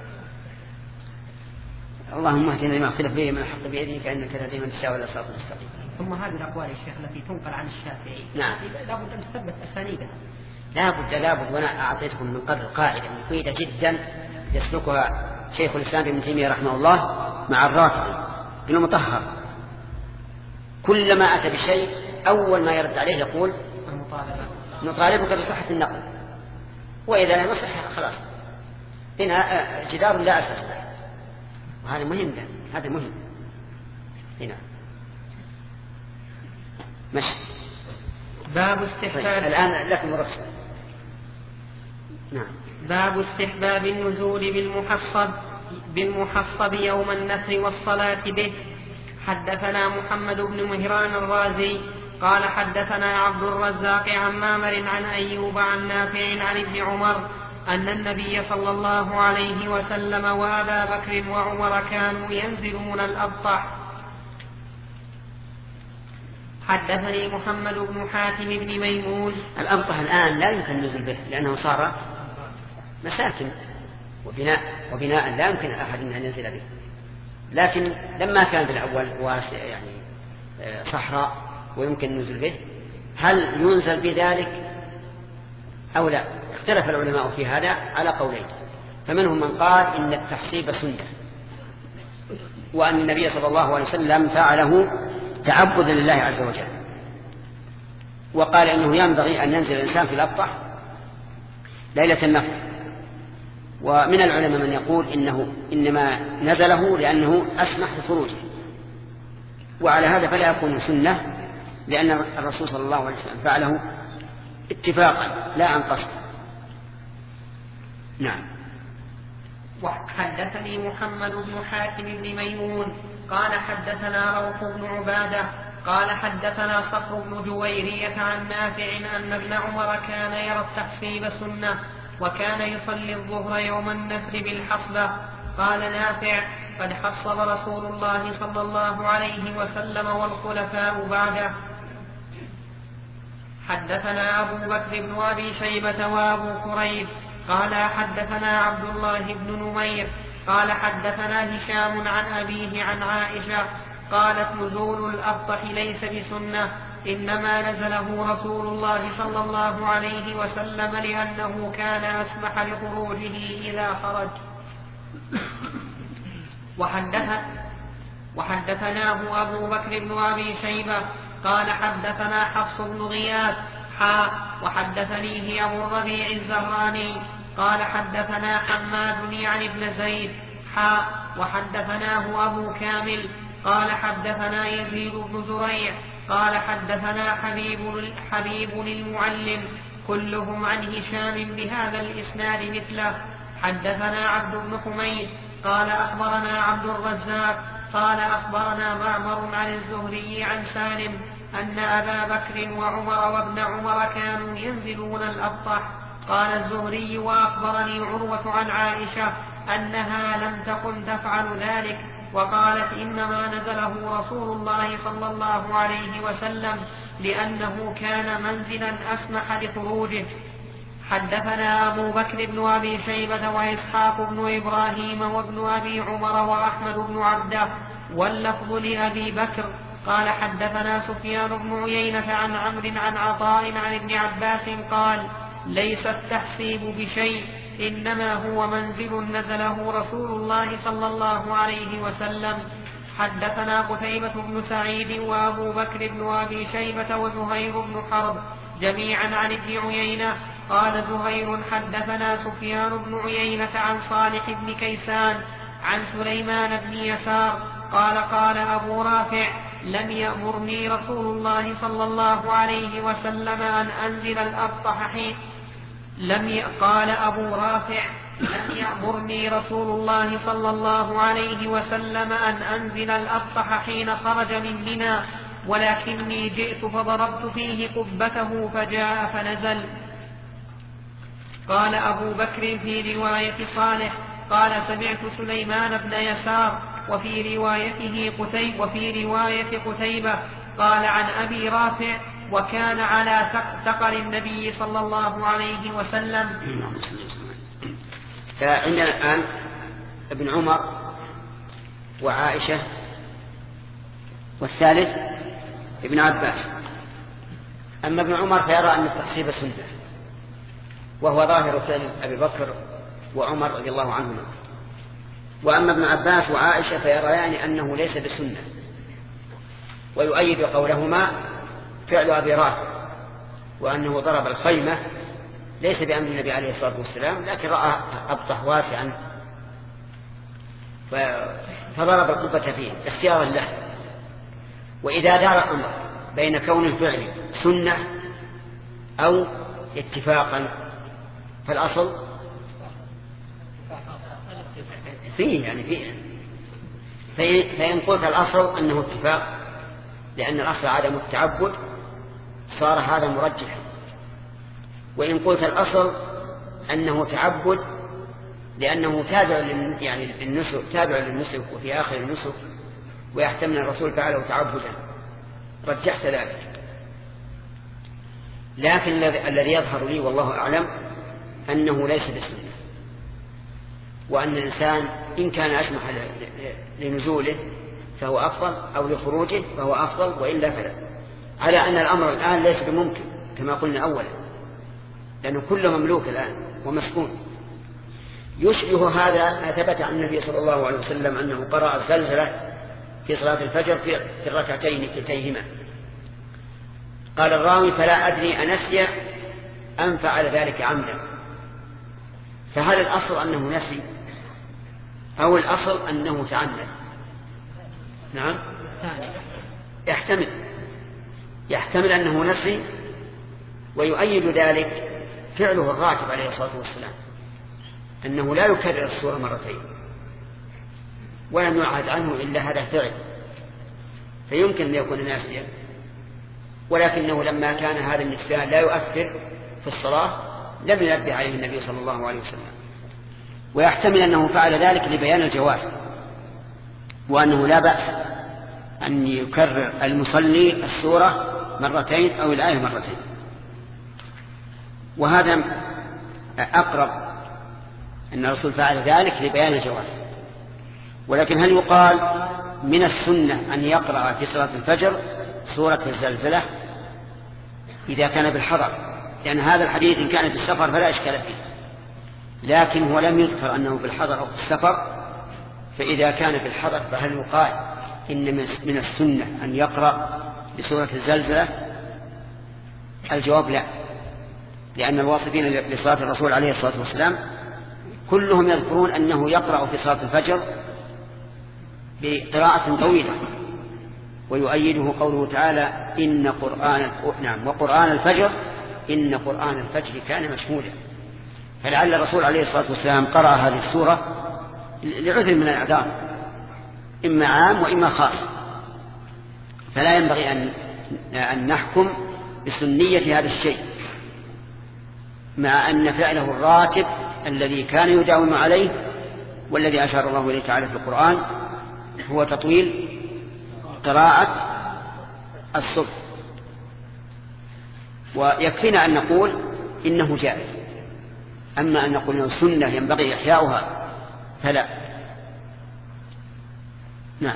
اللهم اهدنا لما اختلف به من الحق بيدك فإنك تهدي من تشاء إلى صراط مستقيم. ثم هذه الأقوال الشيخ التي تنقل عن الشافعي نعم لابد أن تثبت أسانيدها. لابد. وأنا أعطيتكم من قبل قاعدة مفيدة جدا يسلكها شيخ الإسلام ابن تيمية رحمه الله مع الرافعي بن المطهر. كلما أتى بشيء أول ما يرد عليه يقول: نطالبك بصحة النقل، وإذا لم يصح خلاص هنا جدار لا أساس له. وهذا مهم، هذا مهم هنا. مشي. باب استحباب. الآن لكم رخصة. نعم. باب استحباب النزول بالمحصب يوم النحر والصلاة به. حدثنا محمد بن مهران الرازي قال حدثنا عبد الرزاق عن معمر عن أيوب عن نافع عن ابن عمر أن النبي صلى الله عليه وسلم وأبا بكر وعمر كانوا ينزلون الأبطح. حدثني محمد بن حاتم بن ميمون. الأبطح الآن لا يمكن النزول به لأنه صار مساكن وبناء لا يمكن أحد أن ينزل به، لكن لما كان بالأول واسع يعني صحراء ويمكن النزول به، هل ينزل بذلك أو لا؟ اختلف العلماء في هذا على قولين. فمنهم من قال إن التحصيب سنة، وأن النبي صلى الله عليه وسلم فعله تعبدا لله عز وجل، وقال إنه ينبغي أن ينزل الإنسان في الأبطح ليلة النفر. ومن العلماء من يقول إنما نزله لأنه أسمح بخروجه، وعلى هذا فلا يكون سنة، لأن الرسول صلى الله عليه وسلم فعله اتفاقا لا عن قصد. نعم. وحدثني محمد بن حاتم بن ميمون قال حدثنا روح بن عبادة قال حدثنا صخر بن جويرية عن نافع أن ابن عمر كان يرى التحصيب سنة وكان يصلي الظهر يوم النفر بالحصبة. قال نافع قد حصب رسول الله صلى الله عليه وسلم والخلفاء بعده. حدثنا أبو بكر بن أبي شيبة وأبو كريب قال حدثنا عبد الله بن نمير قال حدثنا هشام عن أبيه عن عائشة قالت نزول الأبطح ليس بسنة إنما نزله رسول الله صلى الله عليه وسلم لأنه كان أسمح لخروجه إذا خرج. وحدثناه أبو بكر بن أبي شيبة قال حدثنا حفص بن غياث وحدثنيه أبو الربيع الزهراني قال حدثنا حماد يعني ابن زيد وحدثناه أبو كامل قال حدثنا يزيد بن زريع قال حدثنا حبيب المعلم كلهم عن هشام بهذا الإسناد مثله. حدثنا عبد بن حميد قال أخبرنا عبد الرزاق قال أخبرنا معمر عن الزهري عن سالم أن أبا بكر وعمر وابن عمر كانوا ينزلون الأبطح. قال الزهري وأخبرني عروة عن عائشة أنها لم تكن تفعل ذلك وقالت إنما نزله رسول الله صلى الله عليه وسلم لأنه كان منزلا أسمح لخروجه. حدثنا أبو بكر بن أبي شيبة وإسحاق بن إبراهيم وابن أبي عمر وأحمد بن عبده واللفظ لأبي بكر قال حدثنا سفيان بن عيينة عن عمرو عن عطاء عن ابن عباس قال ليس التحسيب بشيء إنما هو منزل نزله رسول الله صلى الله عليه وسلم. حدثنا قتيبة بن سعيد وأبو بكر بن أبي شيبة وزهير بن حرب جميعا عن ابن عيينة قال زهير حدثنا سفيان بن عيينة عن صالح بن كيسان عن سليمان بن يسار قال قال أبو رافع لم يأمرني رسول الله صلى الله عليه وسلم أن أنزل الأبطح حين قال أبو رافع لم يأمرني رسول الله صلى الله عليه وسلم أن أنزل الأبطح حين خرج من منى ولكني جئت فضربت فيه قبته فجاء فنزل. قال أبو بكر في رواية صالح قال سمعت سليمان بن يسار وفي رواية قتيبة قال عن أبي رافع وكان على ثقل النبي صلى الله عليه وسلم. فعندنا الآن ابن عمر وعائشة والثالث ابن عباس. أما ابن عمر فيرى أن التحصيب سنة وهو ظاهر فعل أبي بكر وعمر رضي الله عنهما. وأما ابن عباس وعائشة فيريان أنه ليس بسنة ويؤيد قولهما فعل أبي رافع وأنه ضرب الخيمة ليس بأمر النبي عليه الصلاة والسلام لكن رأى أبطح واسعا فضرب القبة فيه اختيارا له. وإذا دار الأمر بين كون الفعل سنة أو اتفاقا فالأصل فيه فإن قلت الأصل أنه اتفاق لأن الأصل عدم التعبد صار هذا مرجحا. وإن قلت الأصل أنه تعبد لأنه تابع للنسك تابع للنسك وفي آخر النسك ويحتمل الرسول فعله تعبدا رجحت ذلك. لكن الذي يظهر لي والله أعلم أنه ليس بسنة وأن الإنسان إن كان أسمح لنزوله فهو أفضل أو لخروجه فهو أفضل وإلا فلا. على أن الأمر الآن ليس بممكن كما قلنا أولا لأنه كله مملوك الآن ومسكون. يشبه هذا ما ثبت عن النبي صلى الله عليه وسلم أنه قرأ الزلزلة في صلاة الفجر في الركعتين كلتيهما. قال الراوي فلا أدري أنسي أم فعل ذلك عمدا. فهل الأصل أنه نسي أو الأصل أنه تعمد؟ نعم يحتمل أنه نسي ويؤيد ذلك فعله الراتب عليه الصلاة والسلام أنه لا يكرر السورة مرتين، ولم يعهد عنه إلا هذا الفعل، فيمكن أن يكون ناسيا، ولكنه لما كان هذا النسيان لا يؤثر في الصلاة لم ينبه عليه النبي صلى الله عليه وسلم. ويحتمل أنه فعل ذلك لبيان الجواز، وأنه لا بأس أن يكرر المصلي السورة مرتين أو الآية مرتين، وهذا أقرب أن الرسول فعل ذلك لبيان الجواز. ولكن هل يقال من السنة أن يقرأ في صلاة الفجر سورة الزلزلة إذا كان بالحضر؟ لأن هذا الحديث إن كان في السفر فلا إشكال فيه، لكن هو لم يذكر أنه في الحضر أو في السفر، فإذا كان في الحضر فهل يقال إن من السنة أن يقرأ بسورة الزلزلة؟ الجواب لا، لأن الواصفين لصلاة الرسول عليه الصلاة والسلام كلهم يذكرون أنه يقرأ في صلاة الفجر بقراءة طويلة، ويؤيده قوله تعالى وقرآن الفجر إن قرآن الفجر كان مشهودا. فلعل الرسول عليه الصلاة والسلام قرأ هذه السورة لعذر من الأعذار، إما عام وإما خاص، فلا ينبغي أن نحكم بسنية هذا الشيء، مع أن فعله الراتب الذي كان يداوم عليه والذي أشار الله إليه تعالى في القرآن هو تطويل قراءة الصبح. ويكفينا أن نقول إنه جائز، أما أن نقول إنه سنة ينبغي إحياؤها فلا. نعم.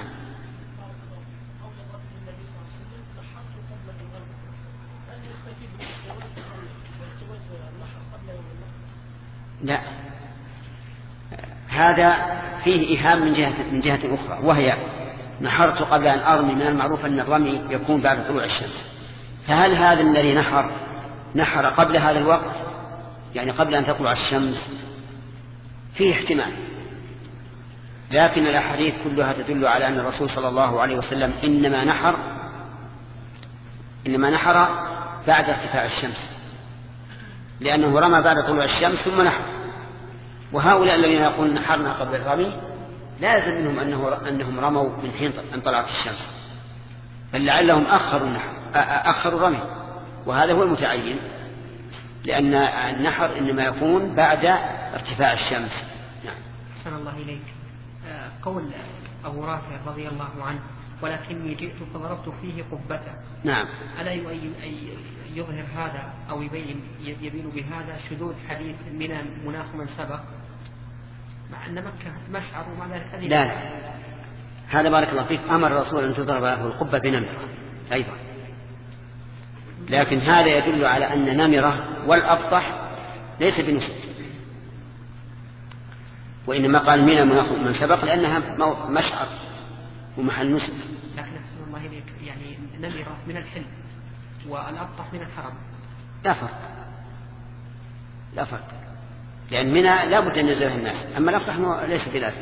لا، هذا فيه إيهام من جهة أخرى، وهي نحرت قبل أن أرمي. من المعروف أن الرمي يكون بعد طلوع الشمس، فهل هذا الذي نحر قبل هذا الوقت، يعني قبل أن تطلع الشمس؟ فيه احتمال، لكن الأحاديث كلها تدل على أن الرسول صلى الله عليه وسلم إنما نحر بعد ارتفاع الشمس، لأنه رمى بعد طلوع الشمس ثم نحر. وهؤلاء الذين يقولون نحرنا قبل الرمي لا يلزم منهم أنهم رموا من حين أن طلعت الشمس، بل لعلهم أخروا الرمي، وهذا هو المتعين، لأن النحر إنما يكون بعد ارتفاع الشمس. نعم. أحسن الله إليك. قول أبو رافع رضي الله عنه ولكني جئت فضربت فيه قبته، نعم، ألا يظهر هذا أو يبين بهذا شذوذ حديث من مناخ من سبق، مع أن مكة مشعر ومع ذلك لا، هذا بارك الله فيك أمر الرسول أن تضرب له القبة بنمرة أيضا، لكن هذا يدل على أن نمرة والأبطح ليس بنسب، وإنما قال من مناخ من سبق لأنها مشعر ومحل نسب. لكن أحسن الله إليك يعني نمرة من الحلم والأبطح من الحرم لا فرق، لأن منها لا بد أن ينزلها الناس، أما الأبطح ليس بلازم.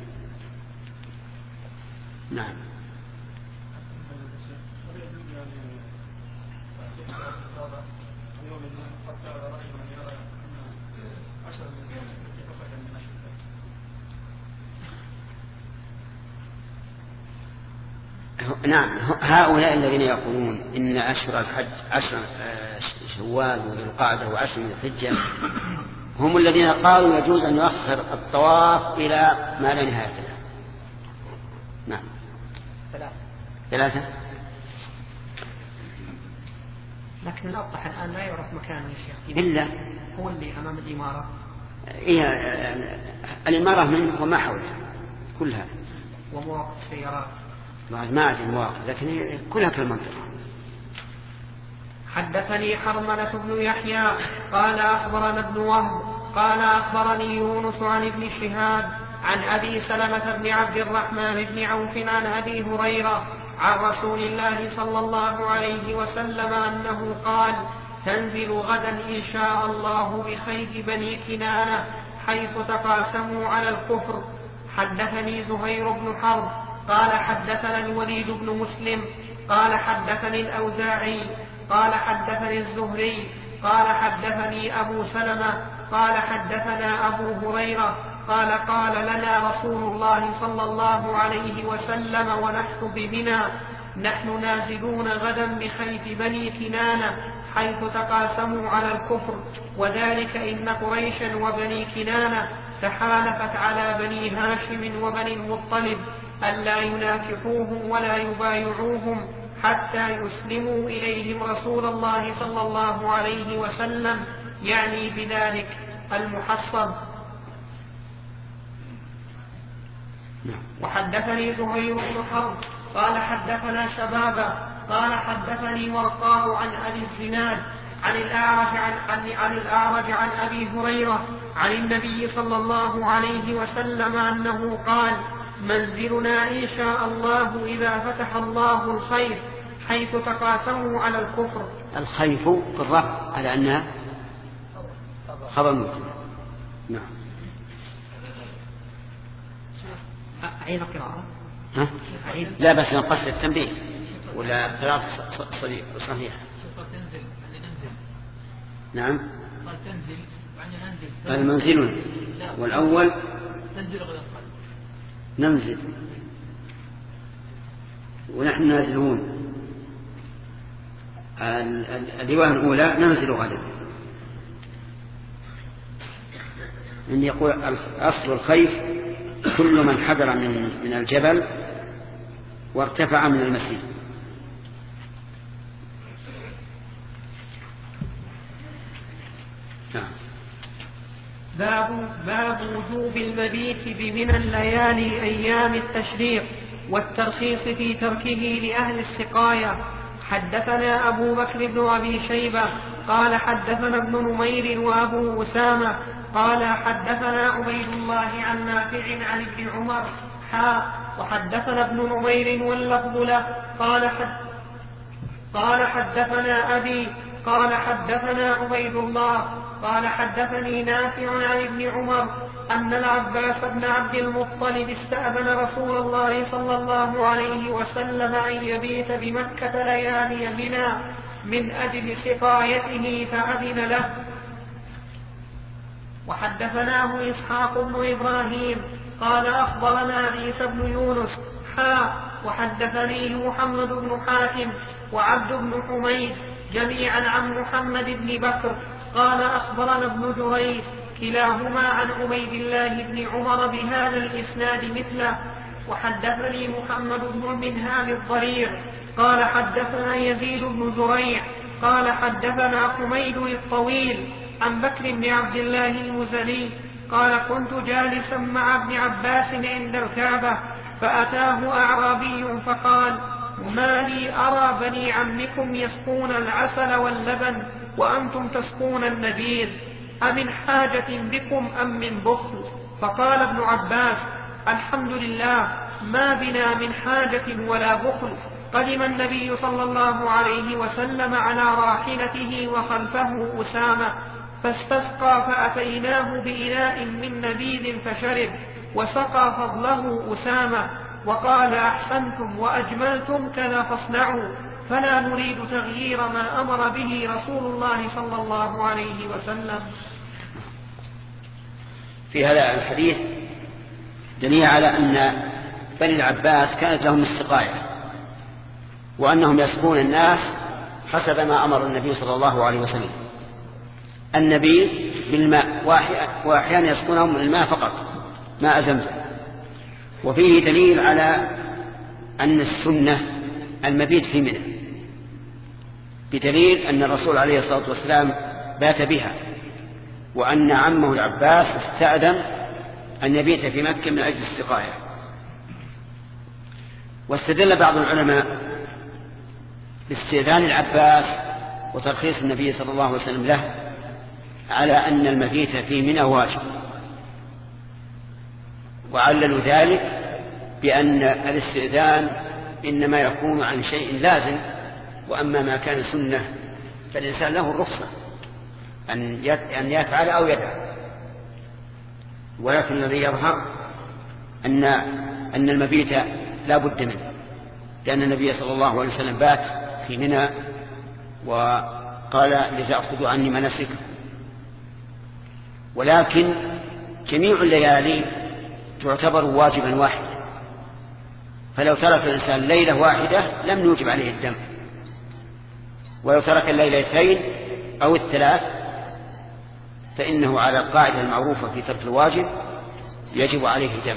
نعم. نعم، هؤلاء الذين يقولون إن أشهر الحج 10 شوال وذي القعدة و10 من الحجة هم الذين قالوا يجوز أن يؤخر الطواف إلى ما لا نهاية له. نعم. 3. لكن الأبطح الآن لا يعرف مكانه يا شيخ إلا هو اللي أمام الإمارة. الإمارة منه وما حولها كلها، ومواقف السيارات ما أدري المواقف، لكن كلها كالمنطقة. حدثني حرملة بن يحيى قال أخبرنا ابن وهب قال أخبرني يونس عن ابن شهاب عن أبي سلمة بن عبد الرحمن بن عوف عن أبي هريرة عن رسول الله صلى الله عليه وسلم أنه قال: تنزل غدا إن شاء الله بخير بني كنانة حيث تقاسموا على الكفر. حدثني زهير بن حرب قال حدثنا الوليد بن مسلم قال حدثني الأوزاعي قال حدثني الزهري قال حدثني أبو سلمة قال حدثنا أبو هريرة قال قال لنا رسول الله صلى الله عليه وسلم ونحن بمنى نحن نازلون غدا بحيث بني كنانة حيث تقاسموا على الكفر، وذلك إن قريشا وبني كنانة تحالفت على بني هاشم وبني المطلب ألا ينافحوهم ولا يبايعوهم حتى يسلموا إليهم رسول الله صلى الله عليه وسلم، يعني بذلك المحصب. وحدثني زهير بن حرب قال حدثنا شبابة قال حدثني ورقاء عن أبي الزناد عن الأعرج عن أبي هريرة عن النبي صلى الله عليه وسلم أنه قال: منزلنا إن شاء الله إذا فتح الله الخيف حيث تقاسموا على الكفر. الخيف بالرفع على أنها خبر مبتدأ. نعم. أعيد القراءة. لا بس نقصد التنبيه ولا قراءة صحيحة. نعم. قال منزلنا والأول ننزل ونحن نازلون. الرواية الأولى ننزل غدا. إن يقول أصل الخيف كل من حضر من الجبل وارتفع من المسجد. باب وجوب المبيت بمنى الليالي أيام التشريق والترخيص في تركه لأهل السقاية. حدثنا أبو بكر بن أبي شيبة قال حدثنا ابن نمير وأبو أسامة قال حدثنا عبيد الله عن نافع عن ابن عمر وحدثنا ابن نمير واللفظ له قال حدثنا أبي قال حدثنا عبيد الله قال حدثني نافع عن ابن عمر أن العباس بن عبد المطلب استأذن رسول الله صلى الله عليه وسلم أن يبيت بمكة ليالي منى من أجل سقايته فأذن له. وحدثناه إسحاق بن إبراهيم قال أخبرنا عيسى بن يونس وحدثني محمد بن حاتم وعبد بن حميد جميعا عن محمد بن بكر قال أخبرنا ابن جريج كلاهما عن عبيد الله بن عمر بهذا الإسناد مثله. وحدثني محمد بن المنهال الضرير قال حدثنا يزيد بن زريع قال حدثنا حميد الطويل عن بكر بن عبد الله المزني قال كنت جالسا مع ابن عباس عند الكعبة فأتاه أعرابي فقال: ما لي أرى بني عمكم يسقون العسل واللبن وأنتم تسقون النبيذ، أمن حاجة بكم أم من بخل؟ فقال ابن عباس: الحمد لله ما بنا من حاجة ولا بخل. قدم النبي صلى الله عليه وسلم على راحلته وخلفه أسامة فاستسقى فأتيناه بإناء من نبيذ فشرب وسقى فضله أسامة وقال: أحسنتم وأجملتم كذا فاصنعوا، فلا نريد تغيير ما أمر به رسول الله صلى الله عليه وسلم. في هذا الحديث دليل على أن بني العباس كانت لهم السقاية وأنهم يسقون الناس حسب ما أمر النبي صلى الله عليه وسلم. النبي بالماء وأحيانا يسقونهم الماء فقط ماء زمزم. وفيه دليل على أن السنة المبيت في منى بدليل أن الرسول عليه الصلاة والسلام بات بها وأن عمه العباس استأذن أن يبيت في مكة من أجل السقاية. واستدل بعض العلماء باستئذان العباس وترخيص النبي صلى الله عليه وسلم له على أن المبيت في منى واجب، وعللوا ذلك بأن الاستئذان إنما يكون عن شيء لازم، وأما ما كان سنة فالإنسان له الرخصة أن يفعل أو يدع. ولكن الذي يظهر أن المبيت لا بد منه، لأن النبي صلى الله عليه وسلم بات في منى وقال: لتأخذوا عني مناسككم. ولكن جميع الليالي تعتبر واجبا واحدا، فلو ترك الإنسان ليلة واحدة لم يوجب عليه الدم، ولو ترك الليلتين أو الثلاث فإنه على القاعدة المعروفة في ترك الواجب يجب عليه دم.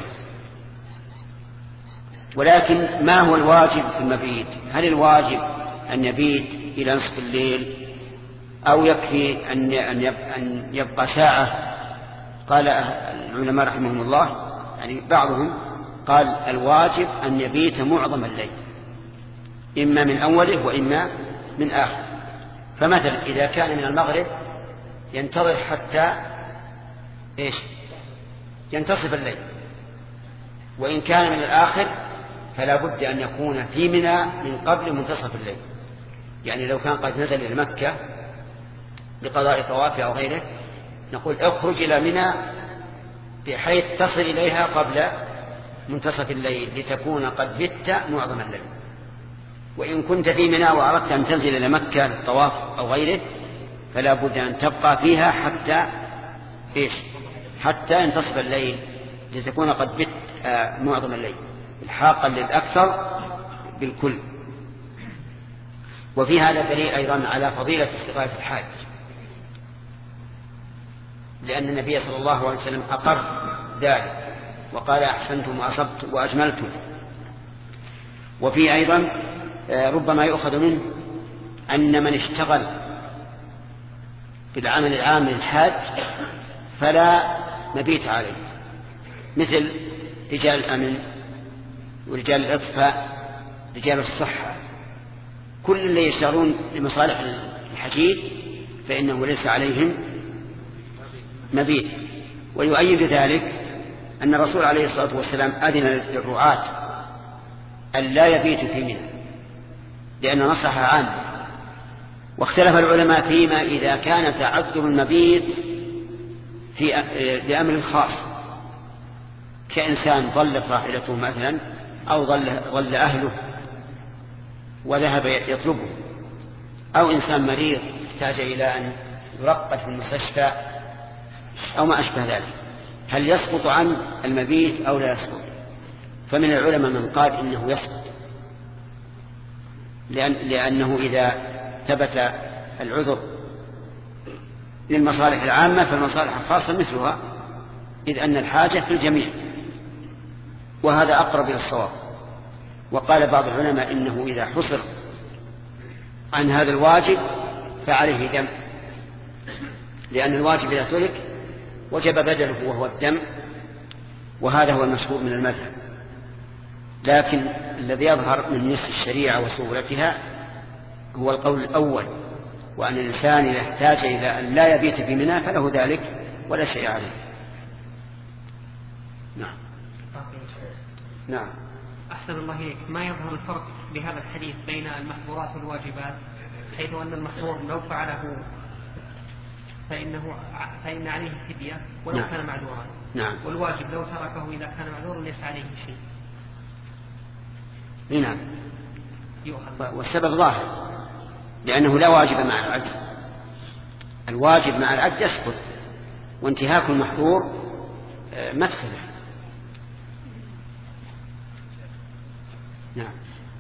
ولكن ما هو الواجب في المبيت؟ هل الواجب أن يبيت إلى نصف الليل أو يكفي أن يبقى ساعة؟ قال العلماء رحمهم الله، يعني بعضهم قال الواجب أن يبيت معظم الليل، إما من أوله وإما من آخر. فمثلا إذا كان من المغرب ينتظر حتى ينتصف الليل، وإن كان من الآخر فلا بد أن يكون في منى من قبل منتصف الليل. يعني لو كان قد نزل إلى مكة لقضاء طوافه أو غيره نقول اخرج إلى منى بحيث تصل إليها قبل منتصف الليل لتكون قد بت معظم الليل. وإن كنت في منى وأردت أن تنزل إلى مكة للطواف أو غيره فلا بد أن تبقى فيها حتى ينتصف الليل لتكون قد بت معظم الليل الحاقا للأكثر بالكل. وفي هذا دليل أيضا على فضيلة استغاثة الحاج، لأن النبي صلى الله عليه وسلم أقر ذلك وقال أحسنتم وأصبتم وأجملتم. وفي أيضا ربما يؤخذ منه أن من اشتغل بالعمل العام للحاج فلا مبيت عليه، مثل رجال الأمن ورجال الإطفاء رجال الصحة، كل اللي يشتغلون لمصالح الحجيج فإنه ليس عليهم مبيت. ويؤيد ذلك أن الرسول عليه الصلاة والسلام أذن للرعاة أن لا يبيتوا في منى لأن نصحها عامة. واختلف العلماء فيما إذا كان تعذر المبيت لأمر خاص، كإنسان ضلت راحلته مثلا أو ضل أهله وذهب يطلبه، أو إنسان مريض احتاج إلى أن يرقد في المستشفى أو ما أشبه ذلك، هل يسقط عن المبيت أو لا يسقط؟ فمن العلماء من قال إنه يسقط، لأنه إذا ثبت العذر للمصالح العامة فالمصالح الخاصة مثلها، إذ أن الحاجة في الجميع، وهذا أقرب إلى الصواب. وقال بعض العلماء إنه إذا حصر عن هذا الواجب فعليه دم، لأن الواجب إذا ترك وجب بدله وهو الدم، وهذا هو المشهور من المذهب. لكن الذي يظهر من نص الشريعة وسهولتها هو القول الأول، وأن الإنسان إذا احتاج إلى أن لا يبيت في منى فله ذلك ولا شيء عليه. نعم. أحسن الله إليك. ما يظهر الفرق بهذا الحديث بين المحظورات والواجبات، حيث أن المحظور لو فعله فإن عليه فدية ولو نعم. كان معذورا. نعم. والواجب لو تركه إذا كان معذورا ليس عليه شيء. نعم. والسبب ظاهر، لأنه لا واجب مع العجز. الواجب مع العجز يسقط، وانتهاك المحظور مفسدة. نعم.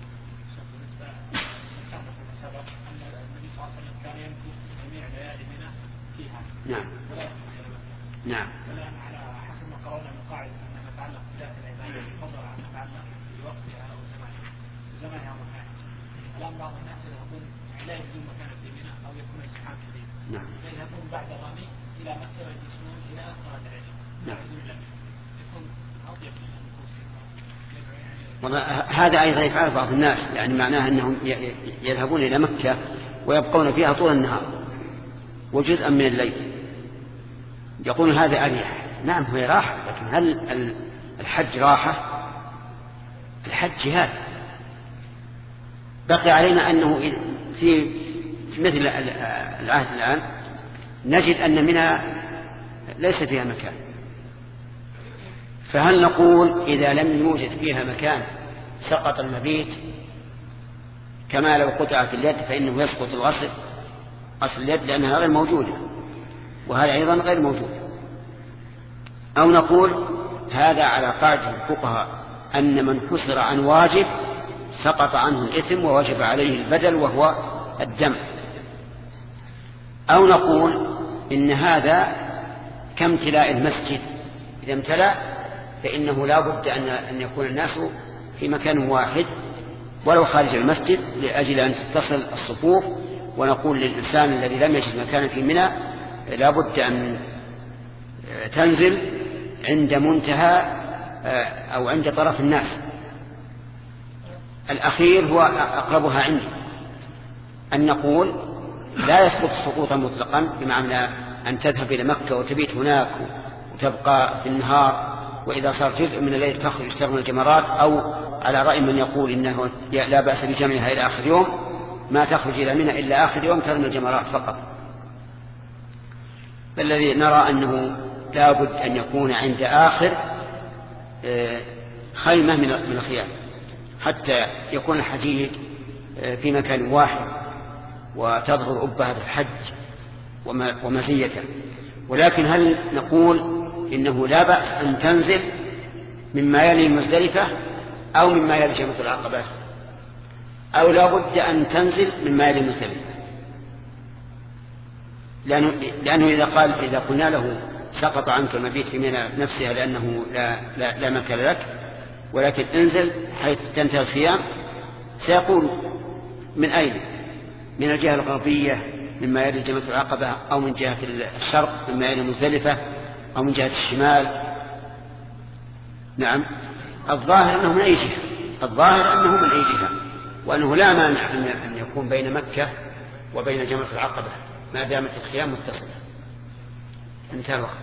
نعم. نعم. على حسب ما قرأنا من قاعدة أن نتعلق بذات العبادة بفضل عن نتعلق بوقتها أو زمانها أو مكانها. الآن بعض الناس يذهبون لا يجدون مكانا في منى أو يكون ازدحام شديد. نعم. فيذهبون بعد الرمي إلى مكة ويجلسون إلى صلاة العشاء. نعم. يكون أطيب من النفوس. هذا أيضا يفعل بعض الناس، يعني معناه أنهم يذهبون إلى مكة ويبقون فيها طول النهار وجزءا من الليل، يقول هذا أريح. نعم هو راحة، لكن هل الحج راحة؟ الحج جهاد. بقي علينا أنه في مثل العهد الآن نجد أن منها ليس فيها مكان، فهل نقول إذا لم يوجد فيها مكان سقط المبيت كما لو قطعت اليد فإنه يسقط الغسل أصل اليد لأنها غير موجودة، وهذا أيضا غير موجود. أو نقول هذا على قاعدة الفقهاء أن من حصر عن واجب سقط عنه الإثم ووجب عليه البدل وهو الدم. أو نقول إن هذا كامتلاء المسجد، إذا امتلأ فإنه لا بد أن يكون الناس في مكان واحد ولو خارج المسجد لأجل أن تتصل الصفوف. ونقول للإنسان الذي لم يجد مكانا في منى لا بد أن تنزل عند منتهى أو عند طرف الناس. الأخير هو أقربها عندي، أن نقول لا يسقط سقوطا مطلقا، بمعنى أن تذهب إلى مكة وتبيت هناك وتبقى في النهار، وإذا صار جزء من الليل تخرج ترمي الجمرات، أو على رأي من يقول إنه لا بأس بجمعها إلى آخر يوم، ما تخرج إلى منى إلا آخر يوم ترمي الجمرات فقط. فالذي نرى أنه لا بد أن يكون عند آخر خيمة من الخيام حتى يكون الحجيج في مكان واحد وتظهر أبهة الحج ومزيته. ولكن هل نقول إنه لا بأس أن تنزل مما يلي مزدلفة أو مما يلي جمرة العقبة، أو لا بد أن تنزل مما يلي مزدلفة؟ لأنه إذا قلنا له سقط عنك المبيت في منى نفسها لأنه لا مكان لك، ولكن انزل حيث تنتهي الخيام، سيقول من أين؟ من الجهة الغربية مما يلي جمرة العقبة، أو من جهة الشرق مما يلي مزدلفة، أو من جهة الشمال. نعم، الظاهر أنه من أي جهة، الظاهر أنه من أي جهة، وأنه لا مانع أن يكون بين مكة وبين جمرة العقبة ما دامت الخيام متصلة. انتهى الوقت.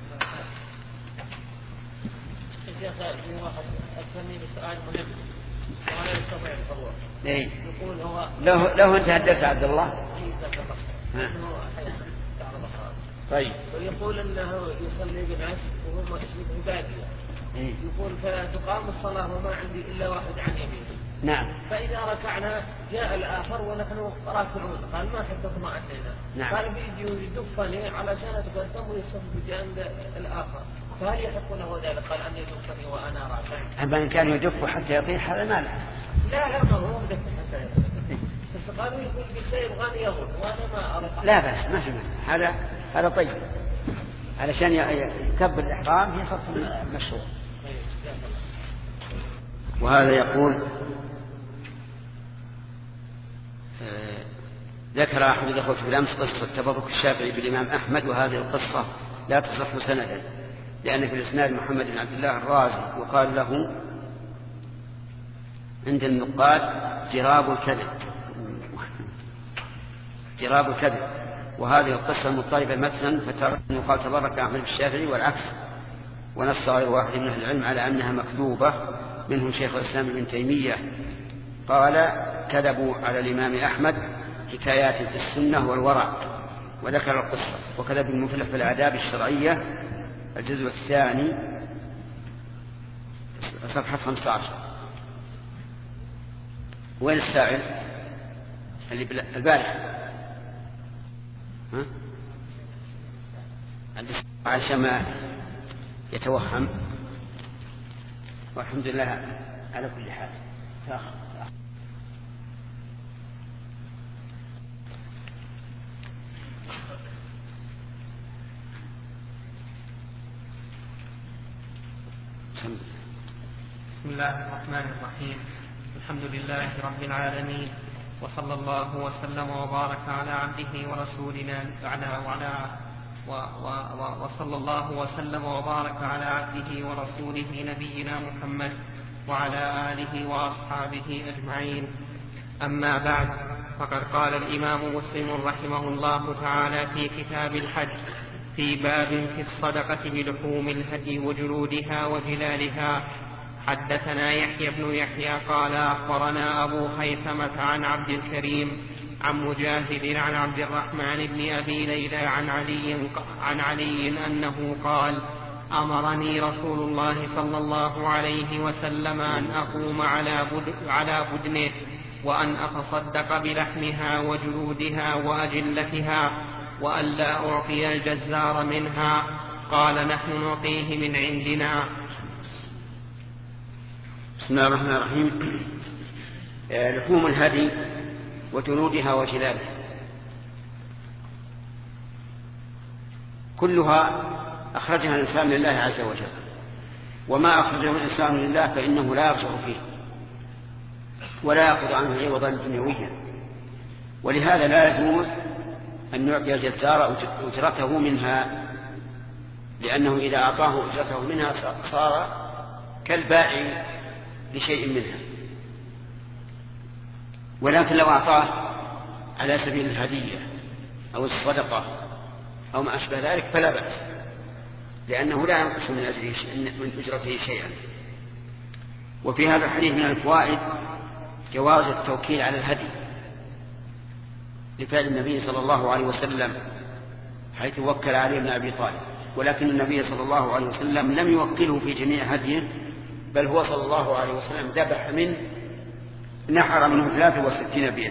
أسألني بسؤال مهم وأنا أستطيع الفضول. إيه؟ يقول هو له أنت هدفت عبد الله؟ طيب. ويقول أنه يصلي بالناس وهم يشبه بادية. يقول فتقام الصلاة وما عندي إلا واحد عن يمينه. نعم. فإذا ركعنا جاء الآخر ونحن راكعون، قال ما حد اطمأننا. نعم. قال بيجي يدفني علشان أتقدم ويصف بجانب الآخر، فهل يحق له ذلك؟ قال أن يدفني وأنا راكع. أما إن كان يدف حتى يطيح هذا ما له. لا ما هو مدفن حتى يطيح. بس قالوا يقول بالسير غني يظن وأنا ما أرى. لا بس ما في مانع، هذا طيب، علشان يكبر الإحرام هي صف المشروع. وهذا يقول ذكر أحد الأخوة بالأمس قصة تبرك الشافعي بالإمام أحمد، وهذه القصة لا تصح سندا، لأن في الإسناد محمد بن عبد الله الرازي يقال له عند النقاد جراب الكذب، وهذه القصة مضطربة مثلا، فترى أنه قال تبرك أحمد بالشافعي والعكس، ونص غير واحد من أهل العلم على أنها مكذوبة، منهم شيخ الإسلام ابن تيمية قال كذبوا على الإمام أحمد حكايات في السنة والورع، وذكر القصة. وكذب المفلح في الآداب الشرعية الجزء الثاني صفحة 15. وين السائل اللي البارح؟ عشان ما يتوهم. والحمد لله على كل حال. بسم الله الرحمن الرحيم. الحمد لله رب العالمين، وصلى الله وسلم وبارك على عبده ورسولنا وصلى الله وسلم وبارك على عبده ورسوله نبينا محمد وعلى آله وأصحابه أجمعين. أما بعد، فقد قال الإمام مسلم رحمه الله تعالى في كتاب الحج في باب في الصدقة بلحوم الهدي وجلودها وجلالها: حدثنا يحيى بن يحيى قال أخبرنا أبو خيثمة عن عبد الكريم عن مجاهد عن عبد الرحمن بن أبي ليلى عن علي أنه قال: أمرني رسول الله صلى الله عليه وسلم أن أقوم على بدنه وأن أتصدق بلحمها وجلودها وأجلتها، وأن لا أعطي الجزار منها، قال نحن نعطيه من عندنا. بسم الله الرحمن الرحيم. لحوم الهدي وجلودها وجلالها كلها أخرجها الإنسان لله عز وجل، وما أخرجه الإنسان لله فإنه لا يرجع فيه ولا يأخذ عنه عوضا دنيويا، ولهذا لا يجوز أن يعطي الجزار أجرته منها، لأنه إذا أعطاه أجرته منها صار كالبائع لشيء منها. ولكن لو أعطاه على سبيل الهدية أو الصدقة أو ما أشبه ذلك فلا بأس، لأنه لا ينقص من أجرته شيئا. وفي هذا الحديث من الفوائد جواز التوكيل على الهدي لفعل النبي صلى الله عليه وسلم حيث وكل علي بن أبي طالب، ولكن النبي صلى الله عليه وسلم لم يوكله في جميع هديه، بل هو صلى الله عليه وسلم ذبح نحر منه 63 بيده.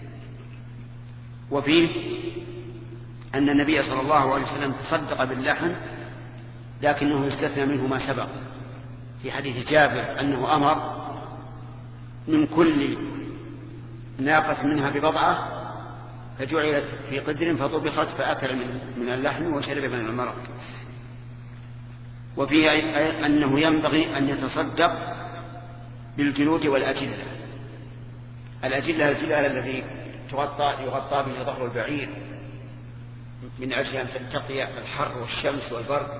وفيه أن النبي صلى الله عليه وسلم تصدق باللحم لكنه يستثنى منه ما سبق في حديث جابر أنه أمر من كل ناقة منها ببضعة فجعلت في قدر فطبخت فأكل من اللحم وشرب من المرق. وفيه أنه ينبغي أن يتصدق بالجلود والأجلة. الأجلة الجلال الذي يغطى به ظهر البعير من أجل أن تتقي الحر والشمس والبرد،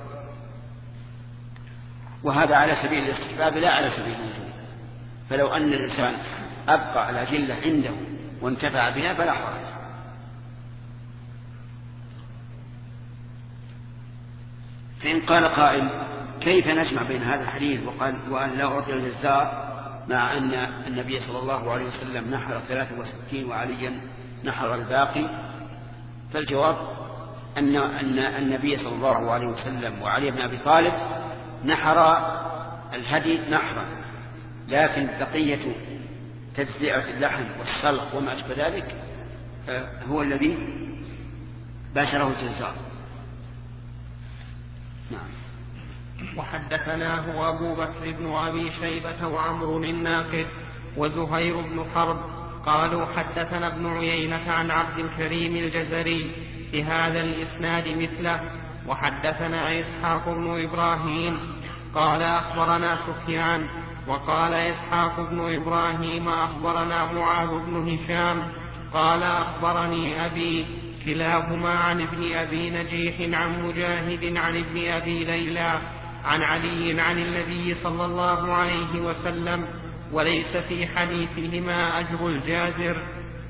وهذا على سبيل الاستحباب لا على سبيل الوجوب. فلو أن الإنسان أبقى الأجلة عنده وانتفع بها فلا حرج. فإن قال قائل كيف نجمع بين هذا الحديث وأن لا أعطي الجزار مع أن النبي صلى الله عليه وسلم نحر 63 وعليا نحر الباقي؟ فالجواب أن النبي صلى الله عليه وسلم وعلي بن أبي طالب نحر الهدي نحرا، لكن بقية تجزئة اللحم والسلق وما أشبه ذلك هو الذي باشره الجزار. نعم. وحدثناه أبو بكر بن أبي شيبة وعمرو الناقد وزهير بن حرب قالوا حدثنا ابن عيينة عن عبد الكريم الجزري بهذا الإسناد مثله. وحدثنا إسحاق بن إبراهيم قال أخبرنا سفيان وقال إسحاق بن إبراهيم أخبرنا معاذ بن هشام قال أخبرني أبي كلاهما عن ابن أبي نجيح عن مجاهد عن ابن أبي ليلى عن علي عن النبي صلى الله عليه وسلم، وليس في حديثهما أجر الجازر.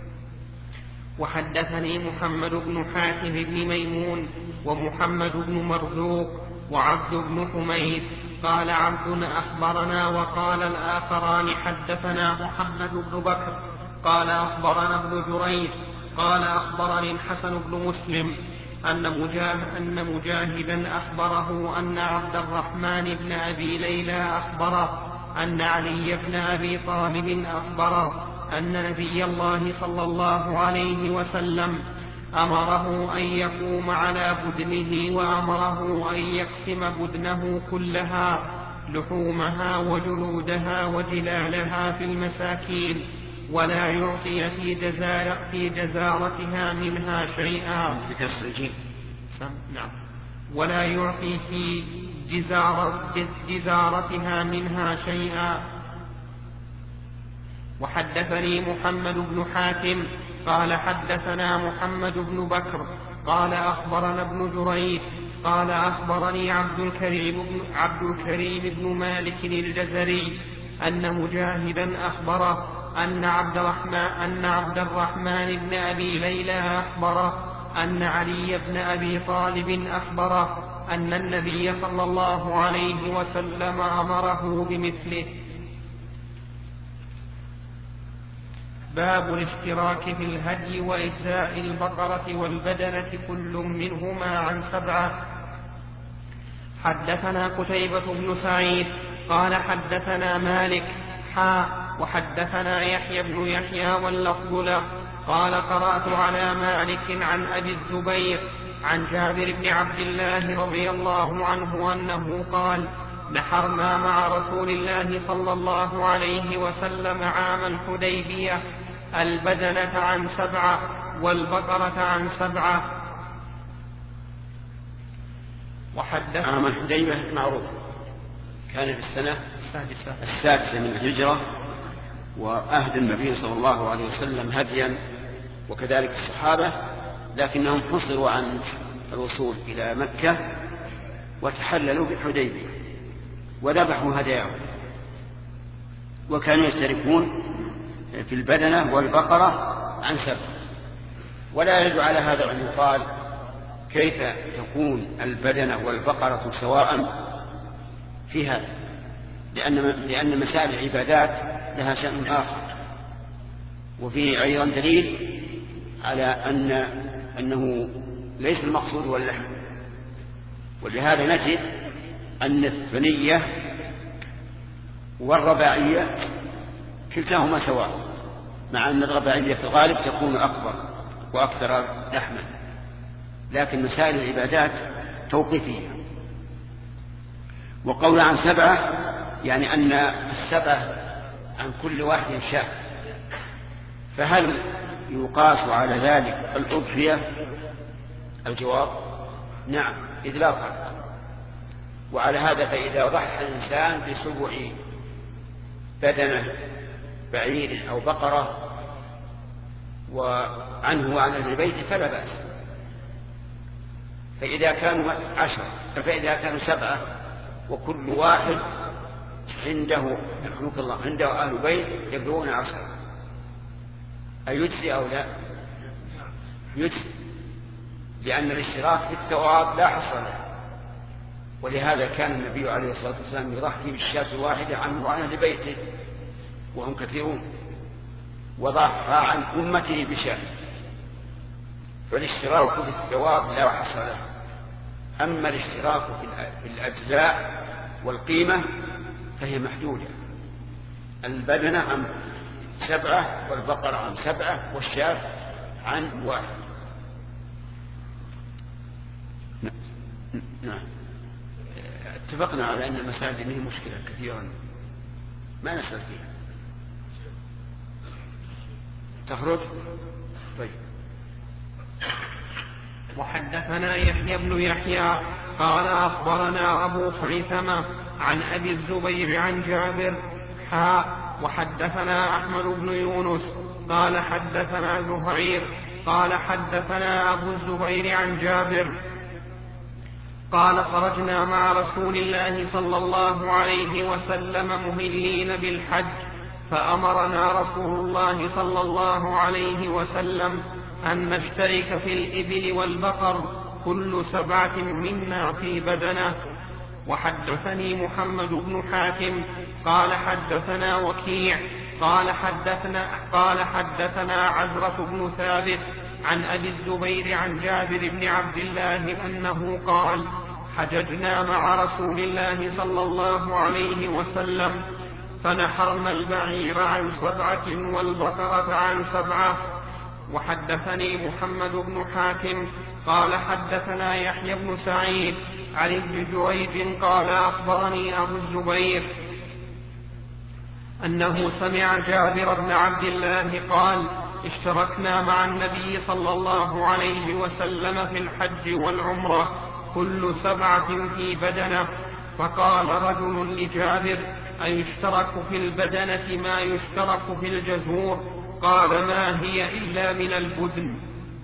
وحدثني محمد بن حاتم بن ميمون ومحمد بن مرزوق وعبد بن حميد قال عبد أخبرنا وقال الآخران حدثنا محمد بن بكر قال أخبرنا ابن جريج قال أخبرني الحسن بن مسلم أن مجاهدا أخبره أن عبد الرحمن بن أبي ليلى أخبره أن علي بن أبي طالب أخبره أن نبي الله صلى الله عليه وسلم أمره أن يقوم على بدنه وأمره أن يقسم بدنه كلها لحومها وجلودها وجلالها في المساكين ولا يعطي في جزارتها منها شيئا. نعم. ولا يعطي في جزارتها منها شيئا. وحدثني محمد بن حاتم قال حدثنا محمد بن بكر قال أخبرنا ابن جريج قال أخبرني عبد الكريم بن مالك الجزري أن مجاهدا أخبره أن عبد الرحمن بن أبي ليلى أخبره أن علي بن أبي طالب أخبره أن النبي صلى الله عليه وسلم أمره بمثله. باب الاشتراك في الهدي وإجزاء البقرة والبدنة كل منهما عن 7. حدثنا قتيبة بن سعيد قال حدثنا مالك وحدثنا يحيى بن يحيى واللفظ له قال قرأت على مالك عن أبي الزبير عن جابر بن عبد الله رضي الله عنه أنه قال: نحرنا مع رسول الله صلى الله عليه وسلم عام الحديبية البدنة عن 7 والبقرة عن 7. عام الحديبية معروف كان في السنة السادسة من الهجرة، وأهدى النبي صلى الله عليه وسلم هديا وكذلك الصحابة، لكنهم حصروا عن الوصول إلى مكة وتحللوا بالحديبية وذبحوا هداياهم، وكانوا يشتركون في البدنة والبقرة عن 7. ولا يجب على هذا أن يقال كيف تكون البدنة والبقرة سواء في هذا، لأن مسائل العبادات لها شأن آخر، وفيه أيضا دليل على أنه ليس المقصود هو اللحم. ولهذا نجد أن الثنية والرباعية كلتاهما سواء، مع أن الرباعية في الغالب تكون أكبر وأكثر لحما، لكن مسائل العبادات توقيفية. وقول عن 7 يعني أن 7 عن كل واحد شاة، فهل يقاس على ذلك الأضحية؟ الجواب نعم، إذ لا فرق. وعلى هذا فإذا ضحى الإنسان بسبع بدنة بعير أو بقرة وعنه وعن أهل البيت فلا بأس. فإذا كانوا 10 فإذا كانوا 7 وكل واحد عنده يرحمك الله عنده أهل بيت يبلغون 10، أيجزي أو لا؟ يجزي، لأن الاشتراك في الثواب لا حصر له. ولهذا كان النبي عليه الصلاة والسلام يضحي بالشاة الواحدة عنه وعن أهل بيته وهم كثيرون، وضحى عن أمته بشاة، فالاشتراك في الثواب لا حصر له. أما الاشتراك في الأجزاء والقيمة فهي محدودة. البدنة عن 7 والبقرة عن 7 والشاة عن 1. نعم، اتفقنا على أن المسائل هي مشكلة كثيرا ما نسأل فيها. تخرج طيب. وحدثنا يحيى بن يحيى قال أخبرنا أبو خيثمة عن أبي الزبير عن جابر وحدثنا أحمد بن يونس قال حدثنا زهير قال حدثنا أبو الزبير عن جابر قال خرجنا مع رسول الله صلى الله عليه وسلم مهلين بالحج، فأمرنا رسول الله صلى الله عليه وسلم أن نشترك في الإبل والبقر كل 7 منا في بدنة. وحدثني محمد بن حاتم قال حدثنا وكيع قال حدثنا عزرة بن ثابت عن أبي الزبير عن جابر بن عبد الله أنه قال: حججنا مع رسول الله صلى الله عليه وسلم فنحرنا البعير عن 7 والبقرة عن 7. وحدثني محمد بن حاتم قال حدثنا يحيى بن سعيد عن ابن جريج قال أخبرني أبو الزبير أنه سمع جابر بن عبد الله قال: اشتركنا مع النبي صلى الله عليه وسلم في الحج والعمرة كل 7 في بدنة. فقال رجل لجابر: أيشترك في البدنة ما يشترك في الجزور؟ قال: ما هي إلا من البدن.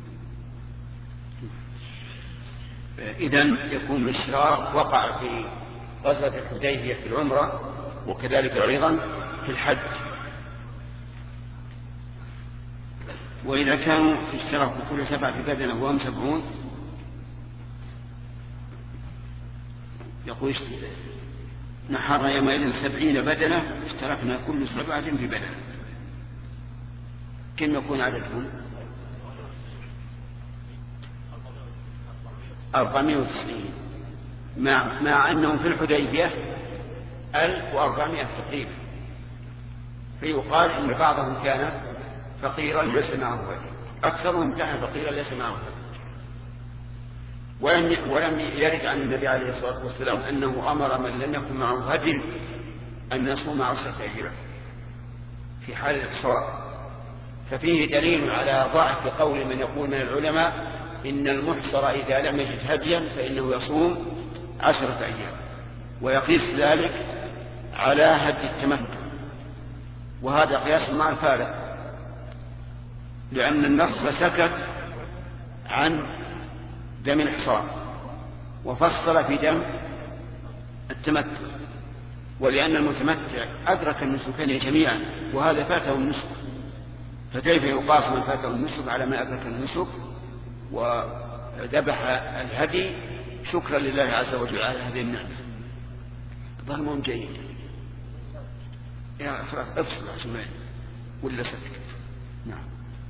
إذن يكون الاشتراك وقع في غزوة الحديبية في العمرة، وكذلك أيضا في الحج. وإذا كانوا اشتركوا كل 7 في بدنة وهم 70، يقول نحر يومئذ 70 بدنة اشتركنا كل 7 في بدنة. كم يكون عددهم؟ 490، مع أنهم في الحديبية 1400 تقريبا. فيقال إن بعضهم كان فقيرا ليس معه هدي، أكثرهم كان فقيرا ليس معه هدي. ولم يرد عن النبي عليه الصلاة والسلام أنه أمر من لم يكن معه هدي أن يصوم 10 أيام في حال الإحصار. ففيه دليل على ضعف قول من يقول من العلماء إن المحصر إذا لم يجد هديا فإنه يصوم 10 أيام، ويقيس ذلك على هدي التمتع، وهذا قياس مع الفارق، لأن النص سكت عن دم الإحصار وفصل في دم التمتع، ولأن المتمتع أدرك النسكين جميعا وهذا فاته النسك، فكيف يقاس من فاته النسك على من أدرك النسك وذبح الهدي شكرا لله عز وجل على هذه النعمة؟ ظلم جيد. يا أخرى افصل عشان ولا سكت. نعم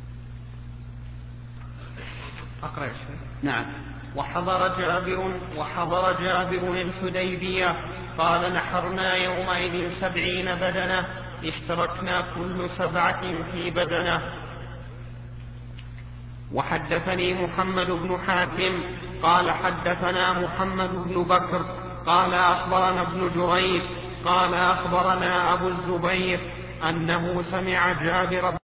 أقرأ شيء. نعم. وحضر جابر الحديبية قال نحرنا يومئذ 70 بدنة اشتركنا كل 7 في بدنة. وحدثني محمد بن حاتم قال حدثنا محمد بن بكر قال أخبرنا ابن جريج قال أخبرنا أبو الزبير أنه سمع جابر